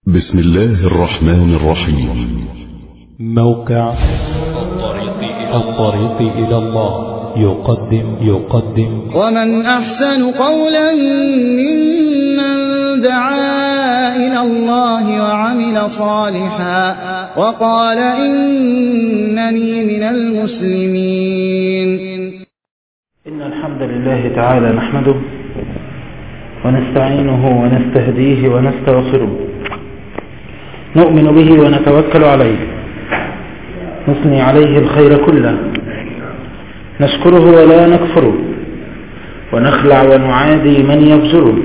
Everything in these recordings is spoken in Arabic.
بسم الله الرحمن الرحيم. موقع الطريق إلى الله يقدم ومن أحسن قولا ممن دعا إلى الله وعمل صالحا وقال إنني من المسلمين. إن الحمد لله تعالى نحمده ونستعينه ونستهديه ونستغفره، نؤمن به ونتوكل عليه، نثني عليه الخير كله، نشكره ولا نكفره، ونخلع ونعادي من يبزره،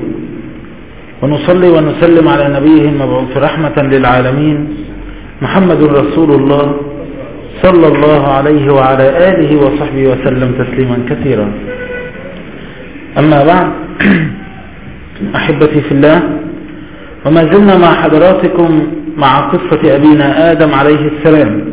ونصلي ونسلم على نبيه المبعوث رحمة للعالمين محمد رسول الله صلى الله عليه وعلى آله وصحبه وسلم تسليما كثيرا. أما بعد، أحبتي في الله، وما زلنا مع حضراتكم مع قصة أبينا آدم عليه السلام،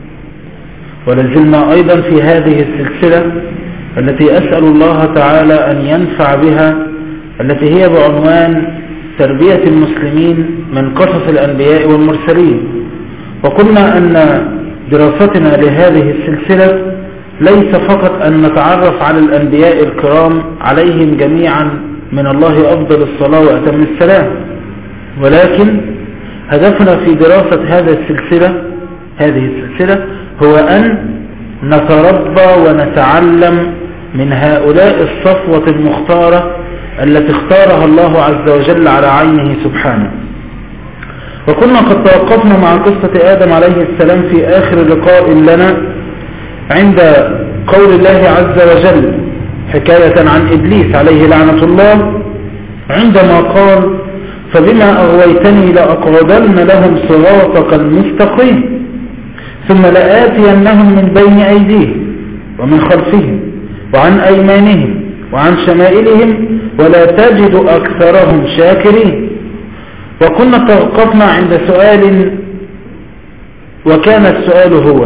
ولازلنا أيضا في هذه السلسلة التي أسأل الله تعالى أن ينفع بها، التي هي بعنوان تربية المسلمين من قصص الأنبياء والمرسلين. وقلنا أن دراستنا لهذه السلسلة ليس فقط أن نتعرف على الأنبياء الكرام عليهم جميعا من الله أفضل الصلاة وأتم السلام، ولكن هدفنا في دراسة هذه السلسلة هو أن نتربى ونتعلم من هؤلاء الصفوة المختارة التي اختارها الله عز وجل على عينه سبحانه. وكنا قد توقفنا مع قصة آدم عليه السلام في آخر لقاء لنا عند قول الله عز وجل حكاية عن إبليس عليه لعنة الله، عندما قال: فبما أغويتني لأقعدن لهم صراطك المستقيم ثم لآتينهم من بين أيديهم ومن خلفهم وعن أيمانهم وعن شمائلهم ولا تجد أكثرهم شاكرين. وكنا توقفنا عند سؤال، وكان السؤال هو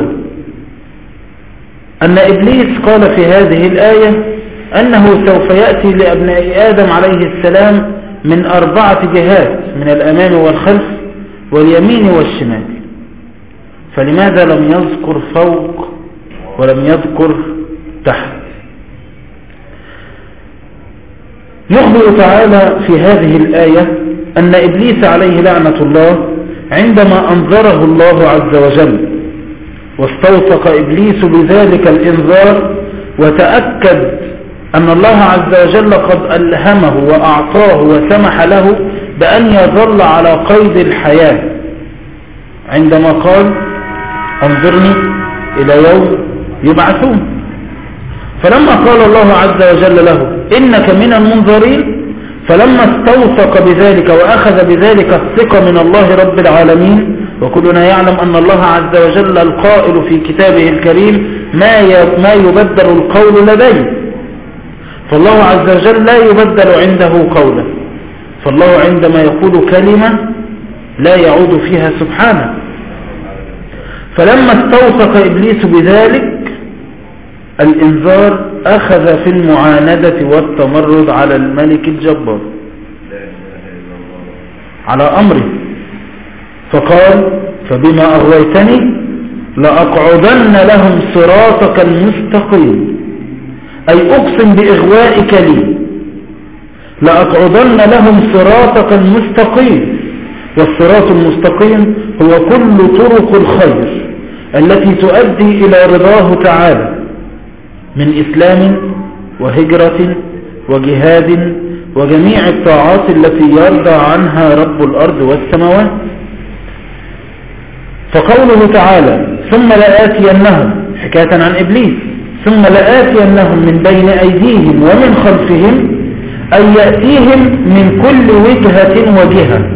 أن إبليس قال في هذه الآية أنه سوف يأتي لأبناء آدم عليه السلام من 4 جهات، من الأمام والخلف واليمين والشمال، فلماذا لم يذكر فوق ولم يذكر تحت؟ يخبر تعالى في هذه الآية أن إبليس عليه لعنة الله عندما أنذره الله عز وجل واستوثق إبليس بذلك الإنذار وتأكد أن الله عز وجل قد ألهمه وأعطاه وسمح له بأن يظل على قيد الحياة، عندما قال: انظرني إلى يوم يبعثون. فلما قال الله عز وجل له: إنك من المنظرين، فلما استوثق بذلك وأخذ بذلك الثقة من الله رب العالمين، وكلنا يعلم أن الله عز وجل القائل في كتابه الكريم: ما يبدل القول لديه، فالله عز وجل لا يبدل عنده قوله، فالله عندما يقول كلمة لا يعود فيها سبحانه. فلما استوثق إبليس بذلك الإنذار أخذ في المعاندة والتمرد على الملك الجبار، على أمره، فقال: فبما أغويتني لأقعدن لهم صراطك المستقيم، أي أقسم بإغوائك لي، لأقعدن لهم صراطك المستقيم. والصراط المستقيم هو كل طرق الخير التي تؤدي إلى رضاه تعالى من إسلام وهجرة وجهاد وجميع الطاعات التي يرضى عنها رب الأرض والسماوات. فقوله تعالى: ثم لآتينهم، حكاية عن إبليس، ثم لآتينهم من بين أيديهم ومن خلفهم، أي يأتيهم من كل وجهة وجهة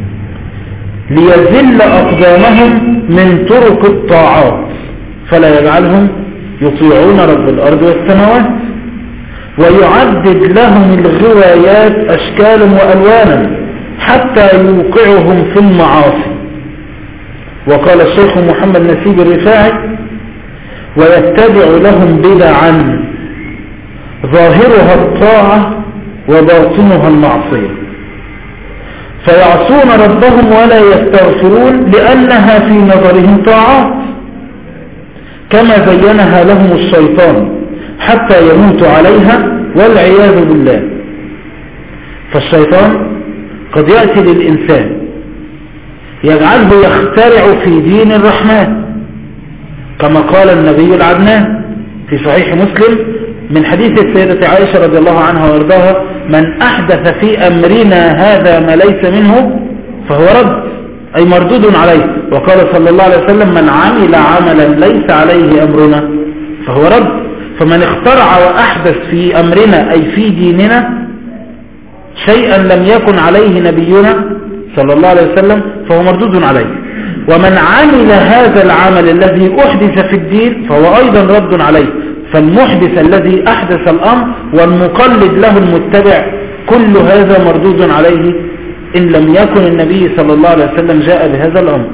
ليذل أقدامهم من طرق الطاعات فلا يجعلهم يطيعون رب الأرض والسماوات، ويعدد لهم الغوايات أشكالا وألوانا حتى يوقعهم في المعاصي. وقال الشيخ محمد نسيب الرفاعي: ويتبع لهم بدعا ظاهرها الطاعة وباطنها المعصية. فيعصون ربهم ولا يستغفرون لأنها في نظرهم طاعات كما زينها لهم الشيطان حتى يموتوا عليها والعياذ بالله. فالشيطان قد يأتي للإنسان يجعله يخترع في دين الرحمن كما قال النبي العدنان في صحيح مسلم من حديث السيدة عائشة رضي الله عنها وارضاها: من أحدث في أمرنا هذا ما ليس منه فهو رد، أي مردود عليه. وقال صلى الله عليه وسلم: من عمل عملا ليس عليه أمرنا فهو رد. فمن اخترع وأحدث في أمرنا أي في ديننا شيئا لم يكن عليه نبينا صلى الله عليه وسلم فهو مردود عليه. ومن عمل هذا العمل الذي أحدث في الدين فهو أيضا رد عليه. فالمحدث الذي أحدث الأمر والمقلد له المتبع كل هذا مردود عليه إن لم يكن النبي صلى الله عليه وسلم جاء بهذا الأمر.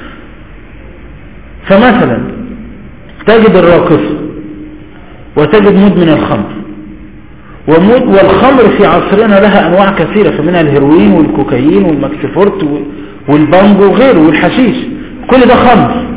فمثلا تجد الراقصة وتجد مدمن الخمر، والخمر في عصرنا لها أنواع كثيرة، فمنها الهيروين والكوكايين والمكسفورت والبانجو وغيره والحشيش، كل ده خمر.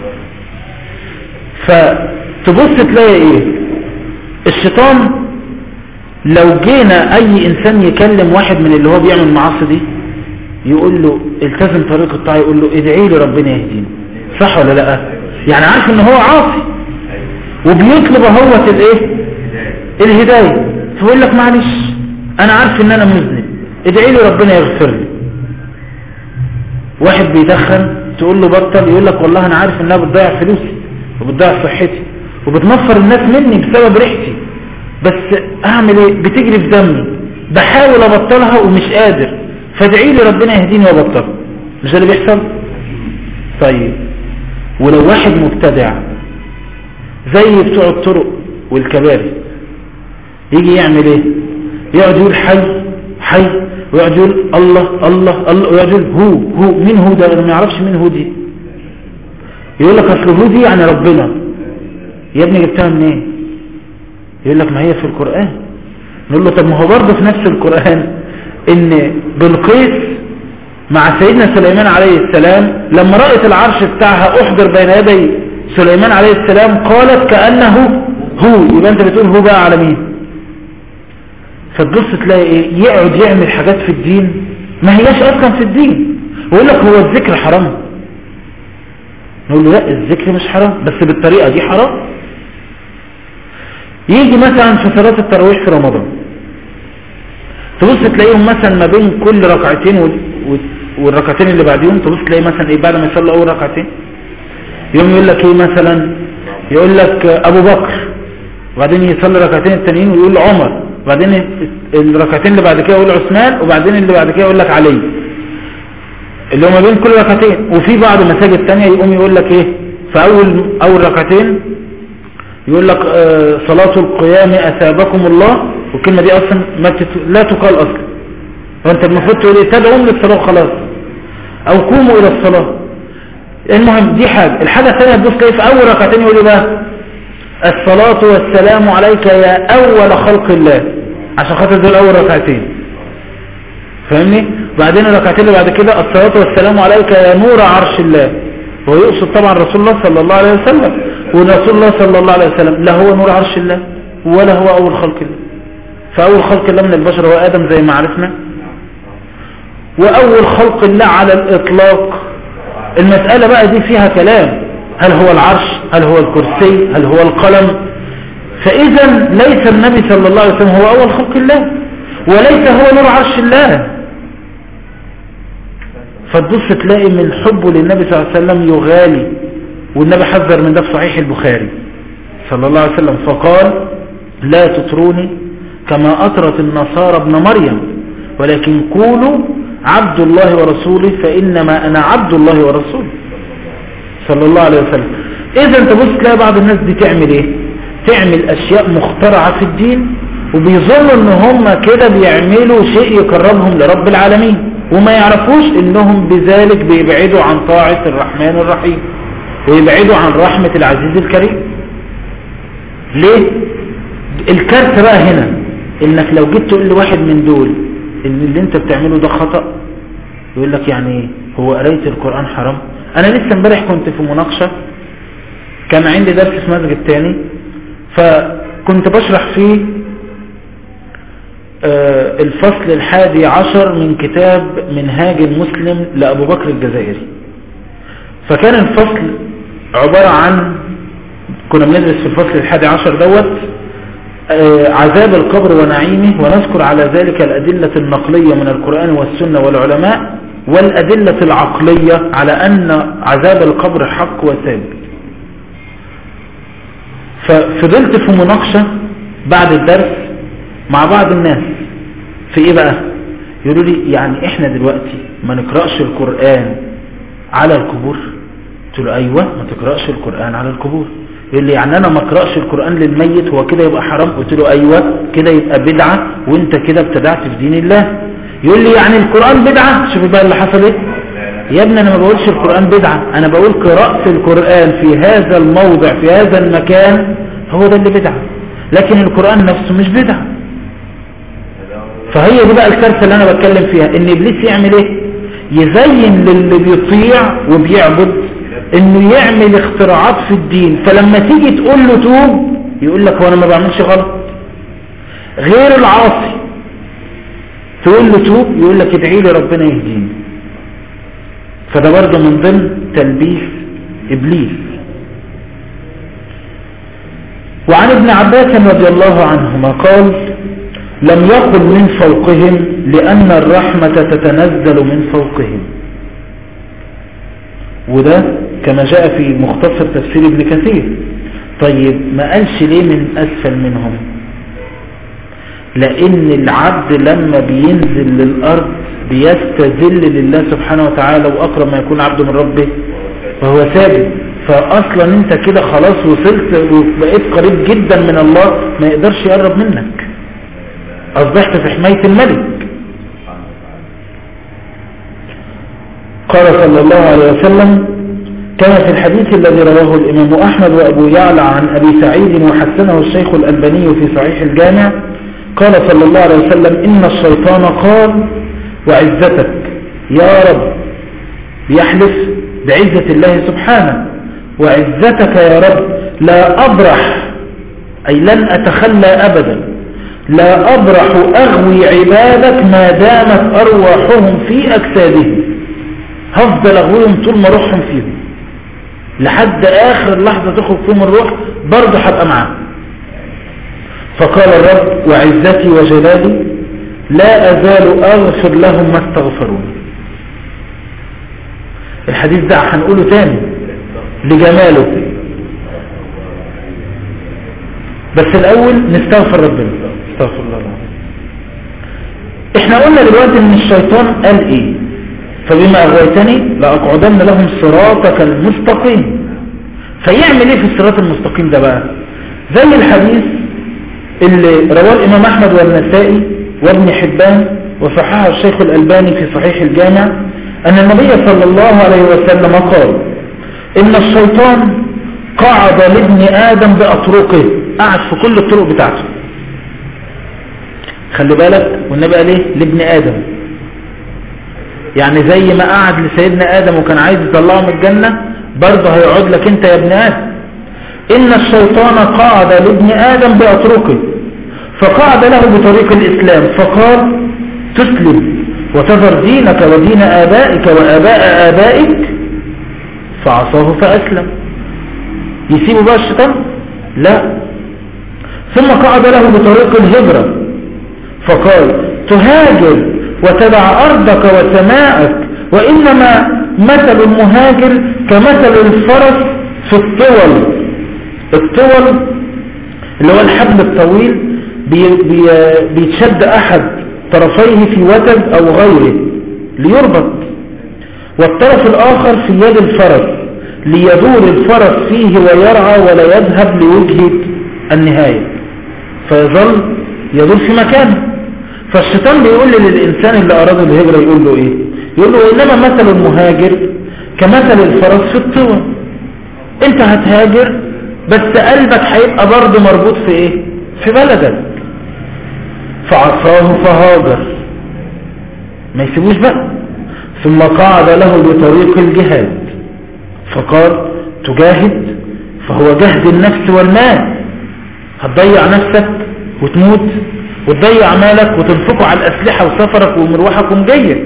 فتبص تلاقي ايه؟ الشيطان لو جينا اي انسان يكلم واحد من اللي هو بيعمل معاصي دي يقول له التزم طريق الطاعة، يقول له ادعي لي ربنا يهديني، صح ولا لا؟ يعني عارف ان هو عاصي وبيطلب هو الايه؟ الهداية. فيقول لك معلش انا عارف ان انا مذنب، ادعي لي ربنا يغفر لي. واحد بيدخن تقول له بطل، يقول لك والله انا عارف انها بتضيع فلوسي وبتضيع صحتي وبتنفر الناس مني بسبب ريحتي، بس اعمل ايه؟ بتجري في دمي، بحاول ابطلها ومش قادر، فادعي لي ربنا يهديني وابطلها. مش ده اللي بيحصل؟ طيب ولو واحد مبتدع زي بتوع الطرق والكباري يجي يعمل ايه؟ يقعد يقول حي حي ويقعد يقول الله الله الله ويقعد يقول هو مين هو ده؟ انا ما يعرفش مين هو دي. يقول لك اصل هو دي يعني ربنا. يا ابني جبتها منين؟ يقول لك ما هي في القرآن. نقول له طب ما هو برضه في نفس القرآن ان بلقيس مع سيدنا سليمان عليه السلام لما رأت العرش بتاعها احضر بين يدي سليمان عليه السلام قالت كأنه هو. يبقى انت بتقول هو بقى على مين؟ فتبص تلاقي ايه؟ يقعد يعمل حاجات في الدين ما هياش اصلا في الدين، ويقول لك هو الذكر حرام. نقول له لا، الذكر مش حرام بس بالطريقة دي حرام. يجي مثلا في صلاة التراويح في رمضان تبص تلاقيهم مثلا ما بين كل ركعتين والركعتين اللي بعديهم تبص تلاقي مثلا ايه بعد ما يصلي اول ركعتين يوم يقول لك ايه مثلا؟ يقول لك ابو بكر، وبعدين يصلي ركعتين التانيين ويقول عمر، وبعدين الركعتين اللي بعد كده يقول عثمان، وبعدين اللي بعد كده يقول لك علي، اللي هو ما بين كل ركعتين. وفي بعض مساجد تانية يقوم يقول لك ايه في اول ركعتين يقول لك صلاة القيام اثابكم الله، والكلمة دي اصلا لا تقال اصلا، وانت المفروض تقول ايه؟ تدعون للصلاة خلاص او قوموا الى الصلاة. المهم دي حاجة. الحاجة الثانية تبص تلاقي في اول ركعتين يقول بقى الصلاة والسلام عليك يا اول خلق الله، عشان خاطر دول اول ركعتين، فاهمني؟ بعدين الركعتين اللي بعد كده الصلاة والسلام عليك يا نور عرش الله، هو يقصد طبعا رسول الله صلى الله عليه وسلم، ورسول الله صلى الله عليه وسلم لا هو نور عرش الله ولا هو اول خلق الله. فاول خلق الله من البشر هو ادم زي ما عرفنا، واول خلق الله على الاطلاق. المسألة بقى دي فيها كلام، هل هو العرش؟ هل هو الكرسي؟ هل هو القلم؟ فاذا ليس النبي صلى الله عليه وسلم هو اول خلق الله وليس هو نور عرش الله. فتبص تلاقي من حبه للنبي صلى الله عليه وسلم يغالي، والنبي حذر من ده في صحيح البخاري صلى الله عليه وسلم فقال لا تطروني كما أطرت النصارى ابن مريم ولكن قولوا عبد الله ورسوله فإنما أنا عبد الله ورسوله صلى الله عليه وسلم. إذا تبص تلاقي بعض الناس دي تعمل إيه؟ تعمل أشياء مخترعة في الدين وبيظنوا إن هم كده بيعملوا شيء يقربهم لرب العالمين، وما يعرفوش إنهم بذلك بيبعدوا عن طاعة الرحمن الرحيم ويبعدوا عن رحمة العزيز الكريم. ليه؟ الكارثة بقى هنا إنك لو جيت تقول لواحد من دول إن اللي أنت بتعمله ده خطأ يقول لك يعني هو قراية القرآن حرام؟ انا لسه امبارح كنت في مناقشة، كان عندي درس في مسجد تاني، فكنت بشرح فيه الفصل 11 من كتاب منهاج المسلم لأبو بكر الجزائري. فكان الفصل عبارة عن، كنا بندرس في الفصل 11 دوت عذاب القبر ونعيمه، ونذكر على ذلك الأدلة النقلية من القرآن والسنة والعلماء، والأدلة العقلية على أن عذاب القبر حق وثابت. ففضلت في مناقشة بعد الدرس مع بعض الناس في ايه بقى؟ يقولوا لي يعني احنا دلوقتي ما نقرأش القرآن على القبور؟ قلت له ايوه، ما تقرأش القرآن على القبور. يقول لي يعني انا ما اقرأش القرآن للميت هو كده يبقى حرام؟ قلت له ايوه، كده يبقى بدعة وانت كده ابتدعت في دين الله. يقول لي يعني القرآن بدعة؟ شوف بقى اللي حصل ايه يا ابني، انا ما بقولش القرآن بدعة، انا بقول قراءة القرآن في هذا الموضع في هذا المكان هو ده اللي بدعة، لكن القرآن نفسه مش بدعة. فهي دي بقى الكارثة اللي انا بتكلم فيها، ان ابليس يعمل ايه؟ يزين للي بيطيع وبيعبد انه يعمل اختراعات في الدين، فلما تيجي تقول له توب يقول لك وانا ما بعملش غلط. غير العاصي تقول له توب يقول لك ادعي لي ربنا يهديني. فده برضه من ضمن تلبيس ابليس. وعن ابن عباس رضي الله عنهما قال لم يقل من فوقهم لأن الرحمة تتنزل من فوقهم. وده كما جاء في مختصر تفسير ابن كثير. طيب ما قالش ليه من أسفل منهم؟ لأن العبد لما بينزل للأرض بيستذل لله سبحانه وتعالى، وأقرب ما يكون عبد من ربه فهو ثابت. فأصلا انت كده خلاص وصلت وبقيت قريب جدا من الله، ما يقدرش يقرب منك، أصبحت في حماية الملك. قال صلى الله عليه وسلم كما في الحديث الذي رواه الإمام أحمد وأبو يعلى عن أبي سعيد وحسنه الشيخ الألباني في صحيح الجامع، قال صلى الله عليه وسلم إن الشيطان قال وعزتك يا رب، يحلف بعزة الله سبحانه، وعزتك يا رب لا أبرح، أي لن أتخلى أبدا، لا أبرح أغوي عبادك ما دامت أرواحهم في أجسادهم، هفضل أغويهم طول ما روحهم فيهم لحد آخر لحظة تخرج فيهم الروح، برضه هبقى معاهم. فقال الرب وعزتي وجلالي لا أزال أغفر لهم ما استغفروني. الحديث ده هنقوله تاني لجماله، بس الأول نستغفر ربنا. استغفر الله العظيم. احنا قلنا دلوقتي ان الشيطان قال ايه؟ فبما أغويتني لأقعدن لهم صراطك المستقيم. فيعمل ايه في الصراط المستقيم ده بقى؟ زي الحديث اللي رواه الإمام أحمد والنسائي وابن حبان وصححه الشيخ الألباني في صحيح الجامع، أن النبي صلى الله عليه وسلم قال إن الشيطان قعد لابن آدم بأطرقه، قعد في كل الطرق بتاعته. خلي بالك، والنبي قال ايه؟ لابن آدم، يعني زي ما قعد لسيدنا آدم وكان عايز يطلعه من الجنة، برضه هيقعد لك انت يا ابن آدم. إن الشيطان قعد لابن آدم بأطرقه، فقعد له بطريق الإسلام فقال تسلم وتذر دينك ودين آبائك وآباء آبائك، فعصاه فأسلم. يسيبه بقى الشيطان؟ لا. ثم قعد له بطريق الهجرة فقال تهاجر وتدع أرضك وسماءك، وإنما مثل المهاجر كمثل الفرس في الطول. الطول اللي هو الحبل الطويل بيتشد أحد طرفيه في وتد أو غيره ليربط، والطرف الآخر في يد الفرس ليدور الفرس فيه ويرعى ولا يذهب لوجهة النهاية، فيظل يدور في مكانه. فالشيطان بيقول للإنسان اللي أراد الهجرة يقول له إيه؟ يقول له إنما مثل المهاجر كمثل الفرس في الطول. أنت هتهاجر بس قلبك هيبقى برضه مربوط في إيه؟ في بلدك. فعصاه فهاجر، ما يسيبوش بقى. ثم قعد له بطريق الجهاد فقال تجاهد؟ فهو جهد النفس والمال، هتضيع نفسك وتموت وتضيع مالك وتنفقه على الأسلحة وسفرك ومروحك ومجيك.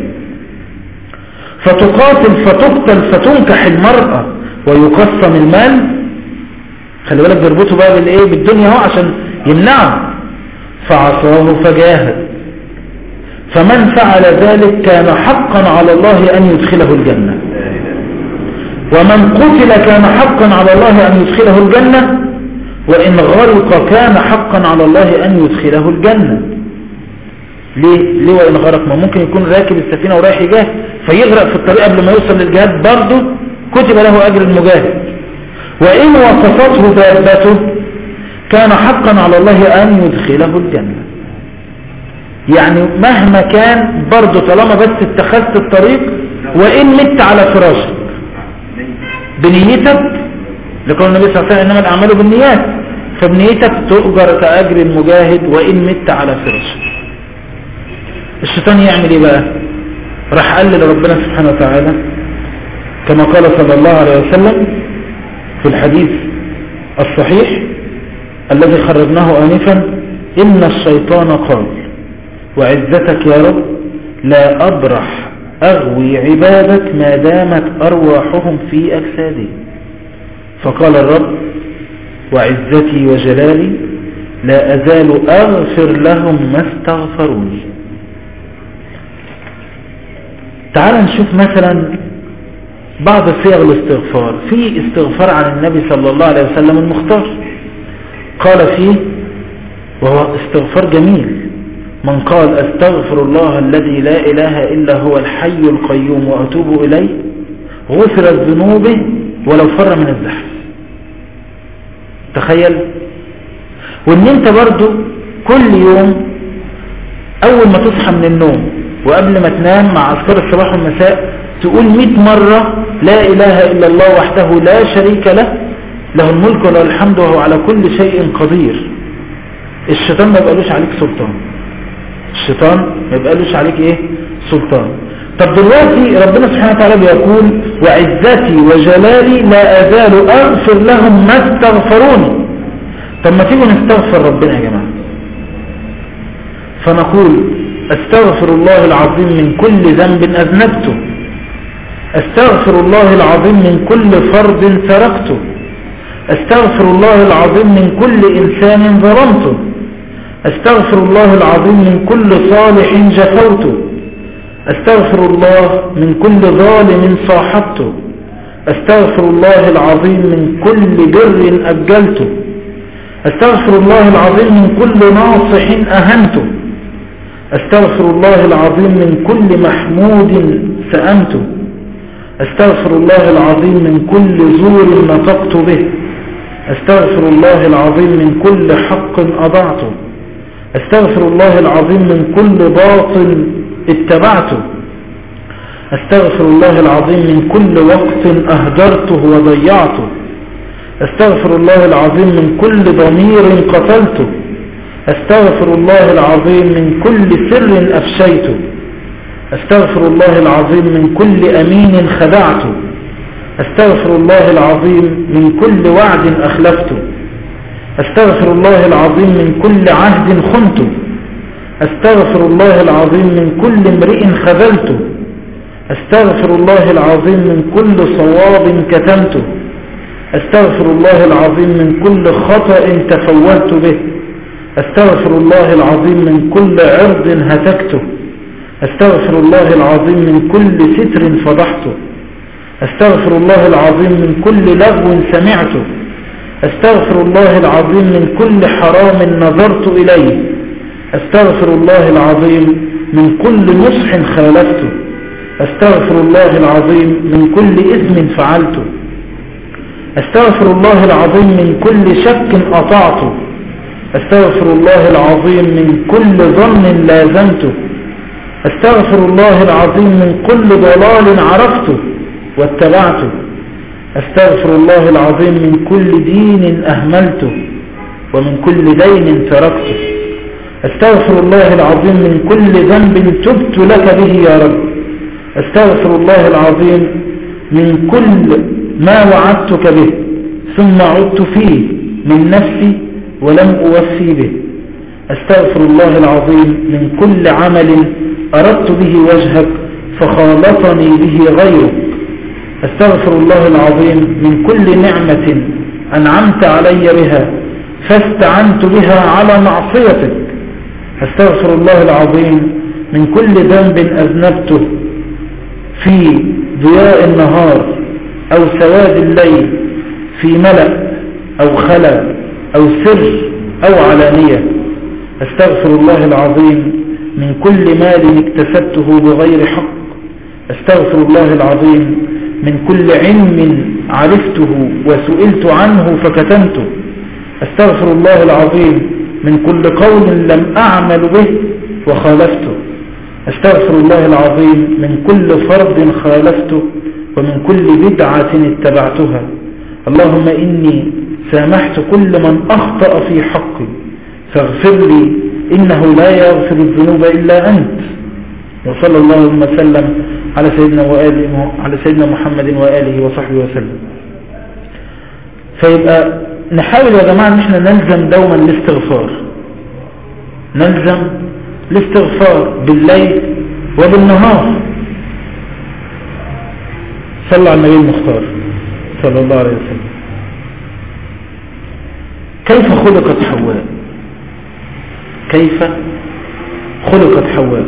فتقاتل فتقتل فتنكح المرأة ويقسم المال. خلي بالك بيربطوا بقى بالايه؟ بالدنيا اهو عشان يمنعه. فعصاه فجاهد، فمن فعل ذلك كان حقا على الله أن يدخله الجنة، ومن قتل كان حقا على الله أن يدخله الجنة، وإن غرق كان حقا على الله أن يدخله الجنة. ليه وإن غرق؟ ما ممكن يكون راكب السفينة ورايح يجاهد فيغرق في الطريق قبل ما يوصل للجهاد، برضه كتب له أجر المجاهد. وإن وقفته دابته كان حقا على الله أن يدخله الجنة. يعني مهما كان برضه طالما بس اتخذت الطريق، وإن مت على فراشك بنيتك، لقول النبي صلى الله عليه وسلم إنما الأعمال بالنيات، فبنيتك تؤجر كأجر المجاهد وإن مت على فراشك. الشيطان يعمل ايه بقى؟ راح قال لربنا سبحانه وتعالى كما قال صلى الله عليه وسلم في الحديث الصحيح الذي خرجناه آنفا: إن الشيطان قال وعزتك يا رب لا أبرح أغوي عبادك ما دامت أرواحهم في أجسادهم. فقال الرب وعزتي وجلالي لا أزال أغفر لهم ما استغفروني. تعال نشوف مثلا بعض صيغ الاستغفار. في استغفار عن النبي صلى الله عليه وسلم المختار، قال فيه وهو استغفار جميل: من قال استغفر الله الذي لا إله إلا هو الحي القيوم وأتوب إليه غفرت ذنوبه ولو فر من الزحف. تخيل. وان انت برضو كل يوم اول ما تصحى من النوم وقبل ما تنام مع اذكار الصباح والمساء تقول 100 مرة لا اله الا الله وحده لا شريك له له الملك وله الحمد وهو على كل شيء قدير. الشيطان ما يبقالوش عليك سلطان. الشيطان ما يبقالوش عليك ايه؟ سلطان. طب دلوقتي ربنا سبحانه وتعالى بيقول وعزتي وجلالي لا أزال أغفر لهم ما استغفروني. طب ما تيجوا نستغفر ربنا يا جماعة، فنقول استغفر الله العظيم من كل ذنب أذنبته، استغفر الله العظيم من كل فرض تركته، استغفر الله العظيم من كل إنسان ظلمته، استغفر الله العظيم من كل صالح جفوته، استغفر الله من كل ظالم صاحبته، استغفر الله العظيم من كل بر أجلته، استغفر الله العظيم من كل ناصح أهنته، استغفر الله العظيم من كل محمود سأمته، استغفر الله العظيم من كل زور نطقت به، استغفر الله العظيم من كل حق أضعته، استغفر الله العظيم من كل باطل اتبعته، استغفر الله العظيم من كل وقت أهدرته وضيعته، استغفر الله العظيم من كل ضمير قتلته، استغفر الله العظيم من كل سر أفشيته، استغفر الله العظيم من كل أمين خدعته، استغفر الله العظيم من كل وعد أخلفته، استغفر الله العظيم من كل عهد خنته، استغفر الله العظيم من كل امرئ خذلته، استغفر الله العظيم من كل صواب كتمته، استغفر الله العظيم من كل خطأ تفوهت به، استغفر الله العظيم من كل عرض هتكته، استغفر الله العظيم من كل ستر فضحته، استغفر الله العظيم من كل لغو سمعته، استغفر الله العظيم من كل حرام نظرت إليه، استغفر الله العظيم من كل نصح خالفته، استغفر الله العظيم من كل إثم فعلته، استغفر الله العظيم من كل شك أطعته، استغفر الله العظيم من كل ظن لازمته، استغفر الله العظيم من كل ضلال عرفته واتبعته، استغفر الله العظيم من كل دين أهملته ومن كل دين تركته، استغفر الله العظيم من كل ذنب تبت لك به يا رب أستغفر الله العظيم من كل ما وعدتك به ثم عدت فيه من نفسي ولم أوفي به. أستغفر الله العظيم من كل عمل أردت به وجهك فخالطني به غيرك. أستغفر الله العظيم من كل نعمة أنعمت علي بها فاستعنت بها على معصيتك. أستغفر الله العظيم من كل ذنب أذنبته في ضياء النهار أو سواد الليل، في ملأ أو خلا أو سر أو علانية. أستغفر الله العظيم من كل مال اكتسبته بغير حق. أستغفر الله العظيم من كل علم عرفته وسئلت عنه فكتمته. أستغفر الله العظيم من كل قول لم أعمل به وخالفته. أستغفر الله العظيم من كل فرض خالفته ومن كل بدعة اتبعتها. اللهم إني سامحت كل من أخطأ في حقي فاغفر لي إنه لا يغفر الذنوب إلا أنت. وصلى الله وسلم على سيدنا محمد وآله وصحبه وسلم. فيبقى نحاول يا جماعة ان احنا نلزم دوما الاستغفار، نلزم الاستغفار بالليل وبالنهار. صلى على النبي المختار صلى الله عليه وسلم. كيف خلقت حواء؟ كيف خلقت حواء؟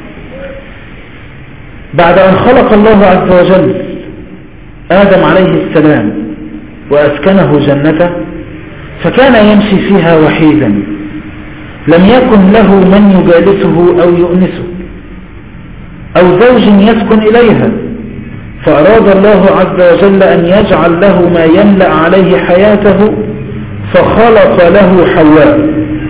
بعد أن خلق الله عز وجل آدم عليه السلام وأسكنه جنته فكان يمشي فيها وحيدا، لم يكن له من يجالسه أو يؤنسه أو زوج يسكن إليها، فأراد الله عز وجل أن يجعل له ما يملأ عليه حياته فخلق له حواء.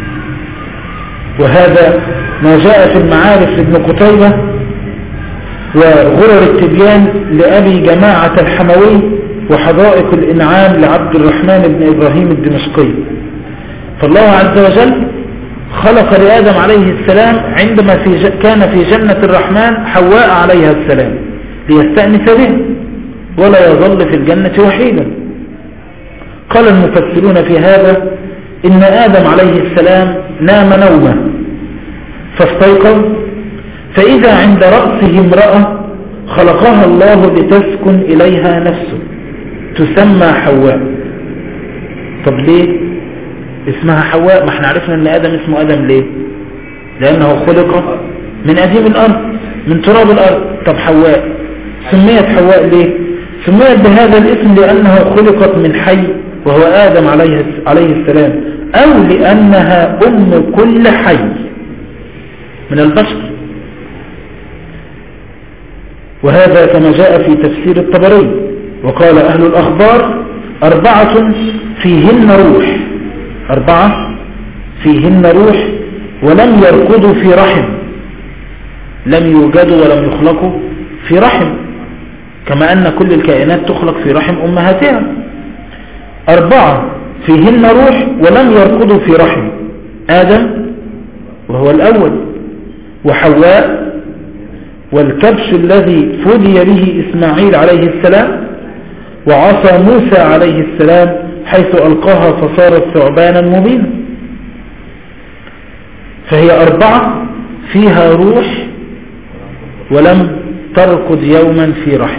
وهذا ما جاء في المعارف لابن قتيبة وغرر التبيان لأبي جماعة الحموي وحدائق الإنعام لعبد الرحمن بن إبراهيم الدمشقي. فالله عز وجل خلق لآدم عليه السلام عندما كان في جنة الرحمن حواء عليها السلام ليستأنس به ولا يظل في الجنة وحيدا. قال المفسرون في هذا إن آدم عليه السلام نام نومه فاستيقظ فإذا عند رأسه امرأة خلقها الله لتسكن إليها نفسه تسمى حواء. طب ليه اسمها حواء؟ ما احنا عرفنا ان آدم اسمه آدم ليه؟ لأنه خلق من أديم الأرض من تراب الأرض. طب حواء سميت حواء ليه؟ سميت بهذا الاسم لأنها خلقت من حي وهو آدم عليه السلام، أو لأنها أم كل حي من البشر. وهذا كما جاء في تفسير الطبري. وقال أهل الأخبار 4 فيهن روح، 4 فيهن روح ولم يركضوا في رحم، لم يوجدوا ولم يخلقوا في رحم، كما أن كل الكائنات تخلق في رحم أمهاتها. 4 فيهن روح ولم يركضوا في رحم، آدم وهو الأول، وحواء، والكبش الذي فدي به إسماعيل عليه السلام، وعصا موسى عليه السلام حيث ألقاها فصارت ثعبانا مبينا. فهي 4 فيها روح ولم تركض يوما في رحم.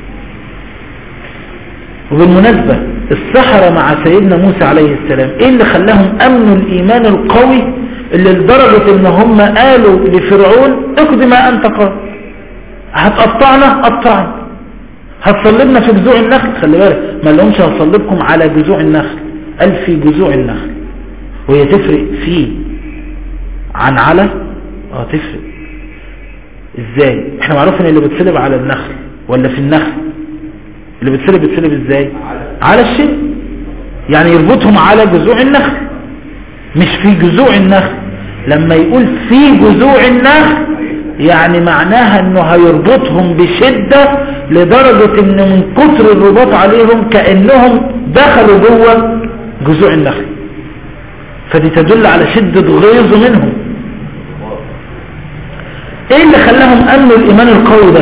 وبالمناسبة السحرة مع سيدنا موسى عليه السلام ايه اللي خلاهم امنوا الايمان القوي اللي لدرجة ان هم قالوا لفرعون اقض ما انت قال، هتقطعنا قطعنا، هتصلبنا في جذوع النخل. خلي بالك ما لهمش هصلبكم على جذوع النخل، قال في جذوع النخل. وهي تفرق فيه عن على تفرق ازاي؟ احنا معروف ان اللي بتصلب على النخل ولا في النخل؟ اللي بتصلب ازاي؟ على الشيء، يعني يربطهم على جذوع النخل مش في جذوع النخل. لما يقول في جذوع النخل يعني معناها انه هيربطهم بشدة لدرجة ان من كتر الرباط عليهم كأنهم دخلوا جوه جذوع النخل، فدي تدل على شدة غيظ منهم. ايه اللي خلاهم امنوا الايمان القوي ده؟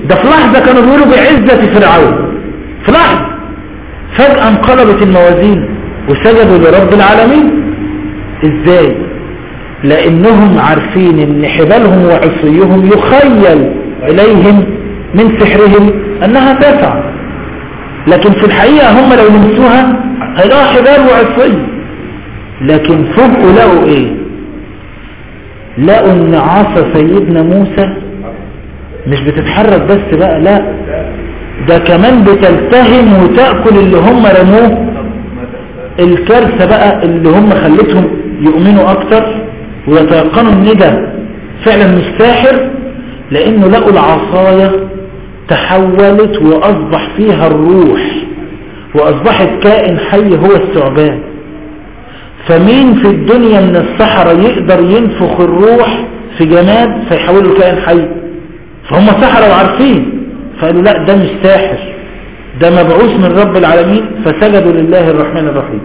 ده في لحظة كانوا بيقولوا بعزة فرعون، في لحظة فجأة انقلبت الموازين وسجدوا لرب العالمين. ازاي؟ لانهم عارفين ان حبالهم وعصيهم يخيل اليهم من سحرهم انها تسعى، لكن في الحقيقة هم لو لمسوها هيلاقوا حبال وعصي. لكن فوقوا لقوا ايه؟ لقوا ان عصا سيدنا موسى مش بتتحرك بس بقى، لا ده كمان بتلتهم وتأكل اللي هم رموه. الكارثة بقى اللي هم خلتهم يؤمنوا اكتر ويتيقنوا ان ده فعلا مش ساحر، لانه لقوا العصاية تحولت واصبح فيها الروح واصبحت كائن حي هو الثعبان. فمين في الدنيا من السحرة يقدر ينفخ الروح في جماد فيحوله كائن حي؟ فهم سحرة وعارفين، فقالوا لا ده مش ساحر، ده مبعوث من رب العالمين، فسجدوا لله الرحمن الرحيم.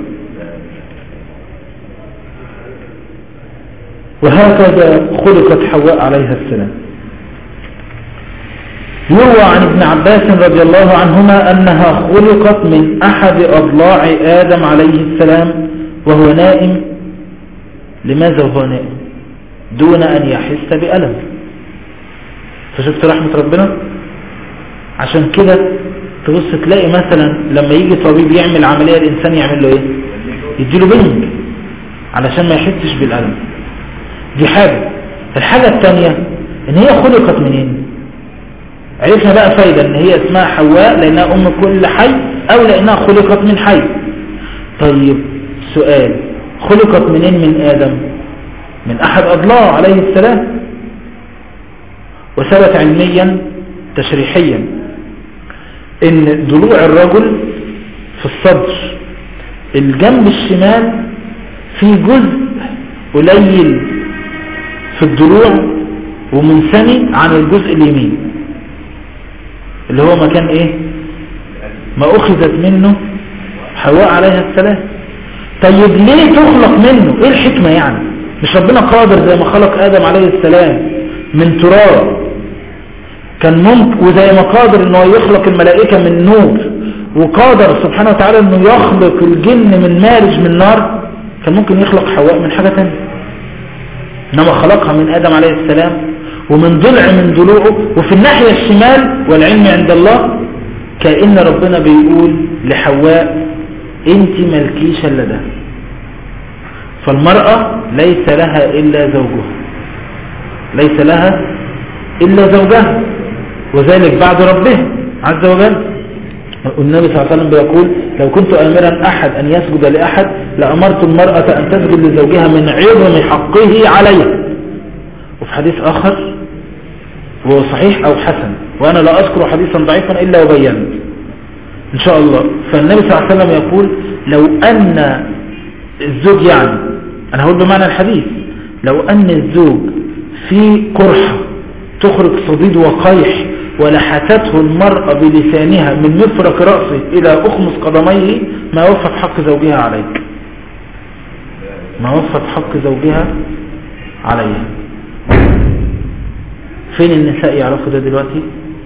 وهكذا خلقت حواء عليها السلام. يروى عن ابن عباس رضي الله عنهما أنها خلقت من أحد أضلاع آدم عليه السلام وهو نائم. لماذا وهو نائم؟ دون أن يحس بألم. فشفت رحمة ربنا؟ عشان كده تبص تلاقي مثلا لما يجي طبيب يعمل عملية الإنسان يعمل له إيه؟ يديله بنج علشان ما يحسش بالألم. دي حاجة. الحاجة الثانية إن هي خلقت منين؟ عرفنا بقى فايدة إن هي اسمها حواء لأنها أم كل حي أو لأنها خلقت من حي. طيب سؤال، خلقت منين من آدم؟ من أحد أضلاعه عليه السلام. وثبت علميا تشريحيا إن ضلوع الرجل في الصدر الجنب الشمال في جزء قليل في الضلوع ومنثني عن الجزء اليمين اللي هو مكان ايه؟ ما اخذت منه حواء عليها السلام. طيب ليه تخلق منه؟ ايه الحكمة يعني؟ مش ربنا قادر زي ما خلق آدم عليه السلام من تراب كان ممكن، وزي ما قادر انه يخلق الملائكة من نور، وقادر سبحانه وتعالى انه يخلق الجن من مارج من نار، كان ممكن يخلق حواء من حاجة تانية، انما خلقها من آدم عليه السلام ومن ضلع من ضلوعه. وفي الناحية الشمال والعلم عند الله كأن ربنا بيقول لحواء انت ملكيش الا ده. فالمرأة ليس لها الا زوجها، ليس لها الا زوجها، وذلك بعد ربها عز وجل. النبي صلى الله عليه وسلم بيقول لو كنت امرا احد ان يسجد لاحد لامرت المرأة ان تسجد لزوجها من عظم حقه عليها. وفي حديث اخر وهو صحيح او حسن، وانا لا اذكر حديثا ضعيفا الا وبينت ان شاء الله. فالنبي صلى الله عليه وسلم يقول لو ان الزوج، يعني انا هقول بمعنى الحديث، لو ان الزوج في قرحة تخرج صديد وقيح ولحسته المرأة بلسانها من مفرق رأسه إلى أخمص قدميه ما وفت حق زوجها عليك، ما وفت حق زوجها عليها. فين النساء يعرفوا ده دلوقتي؟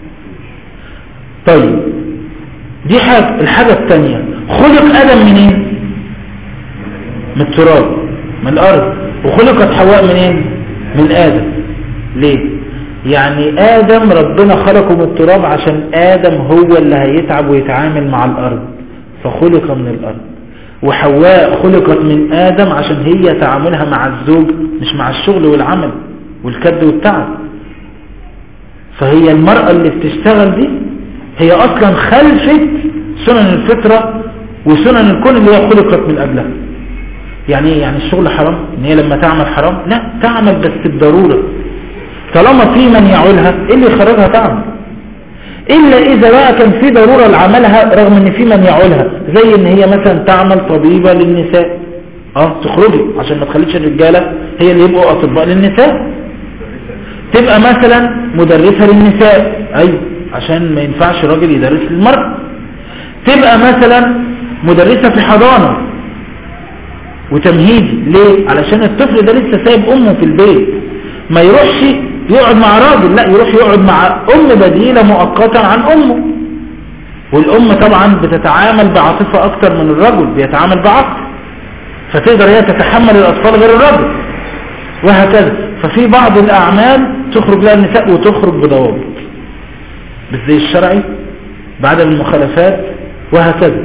طيب دي حاجة. الحاجة الثانية، خلق آدم منين؟ من التراب، من الأرض. وخلقت حواء منين؟ من آدم. ليه؟ يعني آدم ربنا خلقه من التراب عشان آدم هو اللي هيتعب ويتعامل مع الأرض، فخلق من الأرض. وحواء خلقت من آدم عشان هي تعاملها مع الزوج مش مع الشغل والعمل والكد والتعب. فهي المرأة اللي بتشتغل دي هي أصلا خلفت سنن الفطرة وسنن الكون اللي هي خلقت من قبلها. يعني ايه؟ يعني الشغل حرام؟ ان هي لما تعمل حرام؟ لا، تعمل بس بضرورة. طالما في من يعولها ايه اللي يخرجها تعمل؟ الا اذا بقى كان في ضرورة لعملها رغم ان في من يعولها، زي ان هي مثلا تعمل طبيبة للنساء، تخرجي عشان ما تخليش الرجالة هي اللي يبقوا اطباء للنساء. تبقى مثلا مدرسة للنساء، ايوه عشان ما ينفعش راجل يدرس للمرأة. تبقى مثلا مدرسة في حضانة وتمهيدي، ليه؟ علشان الطفل ده لسه سايب امه في البيت، ما يروحش يقعد مع راجل، لا يروح يقعد مع أم بديلة مؤقتا عن أمه. والأم طبعا بتتعامل بعاطفة أكتر من الرجل، بيتعامل بعقل، فتقدر هي تتحمل الأطفال غير الرجل، وهكذا. ففي بعض الأعمال تخرج لها النساء وتخرج بضوابط بالزي الشرعي بعدم المخالفات، وهكذا.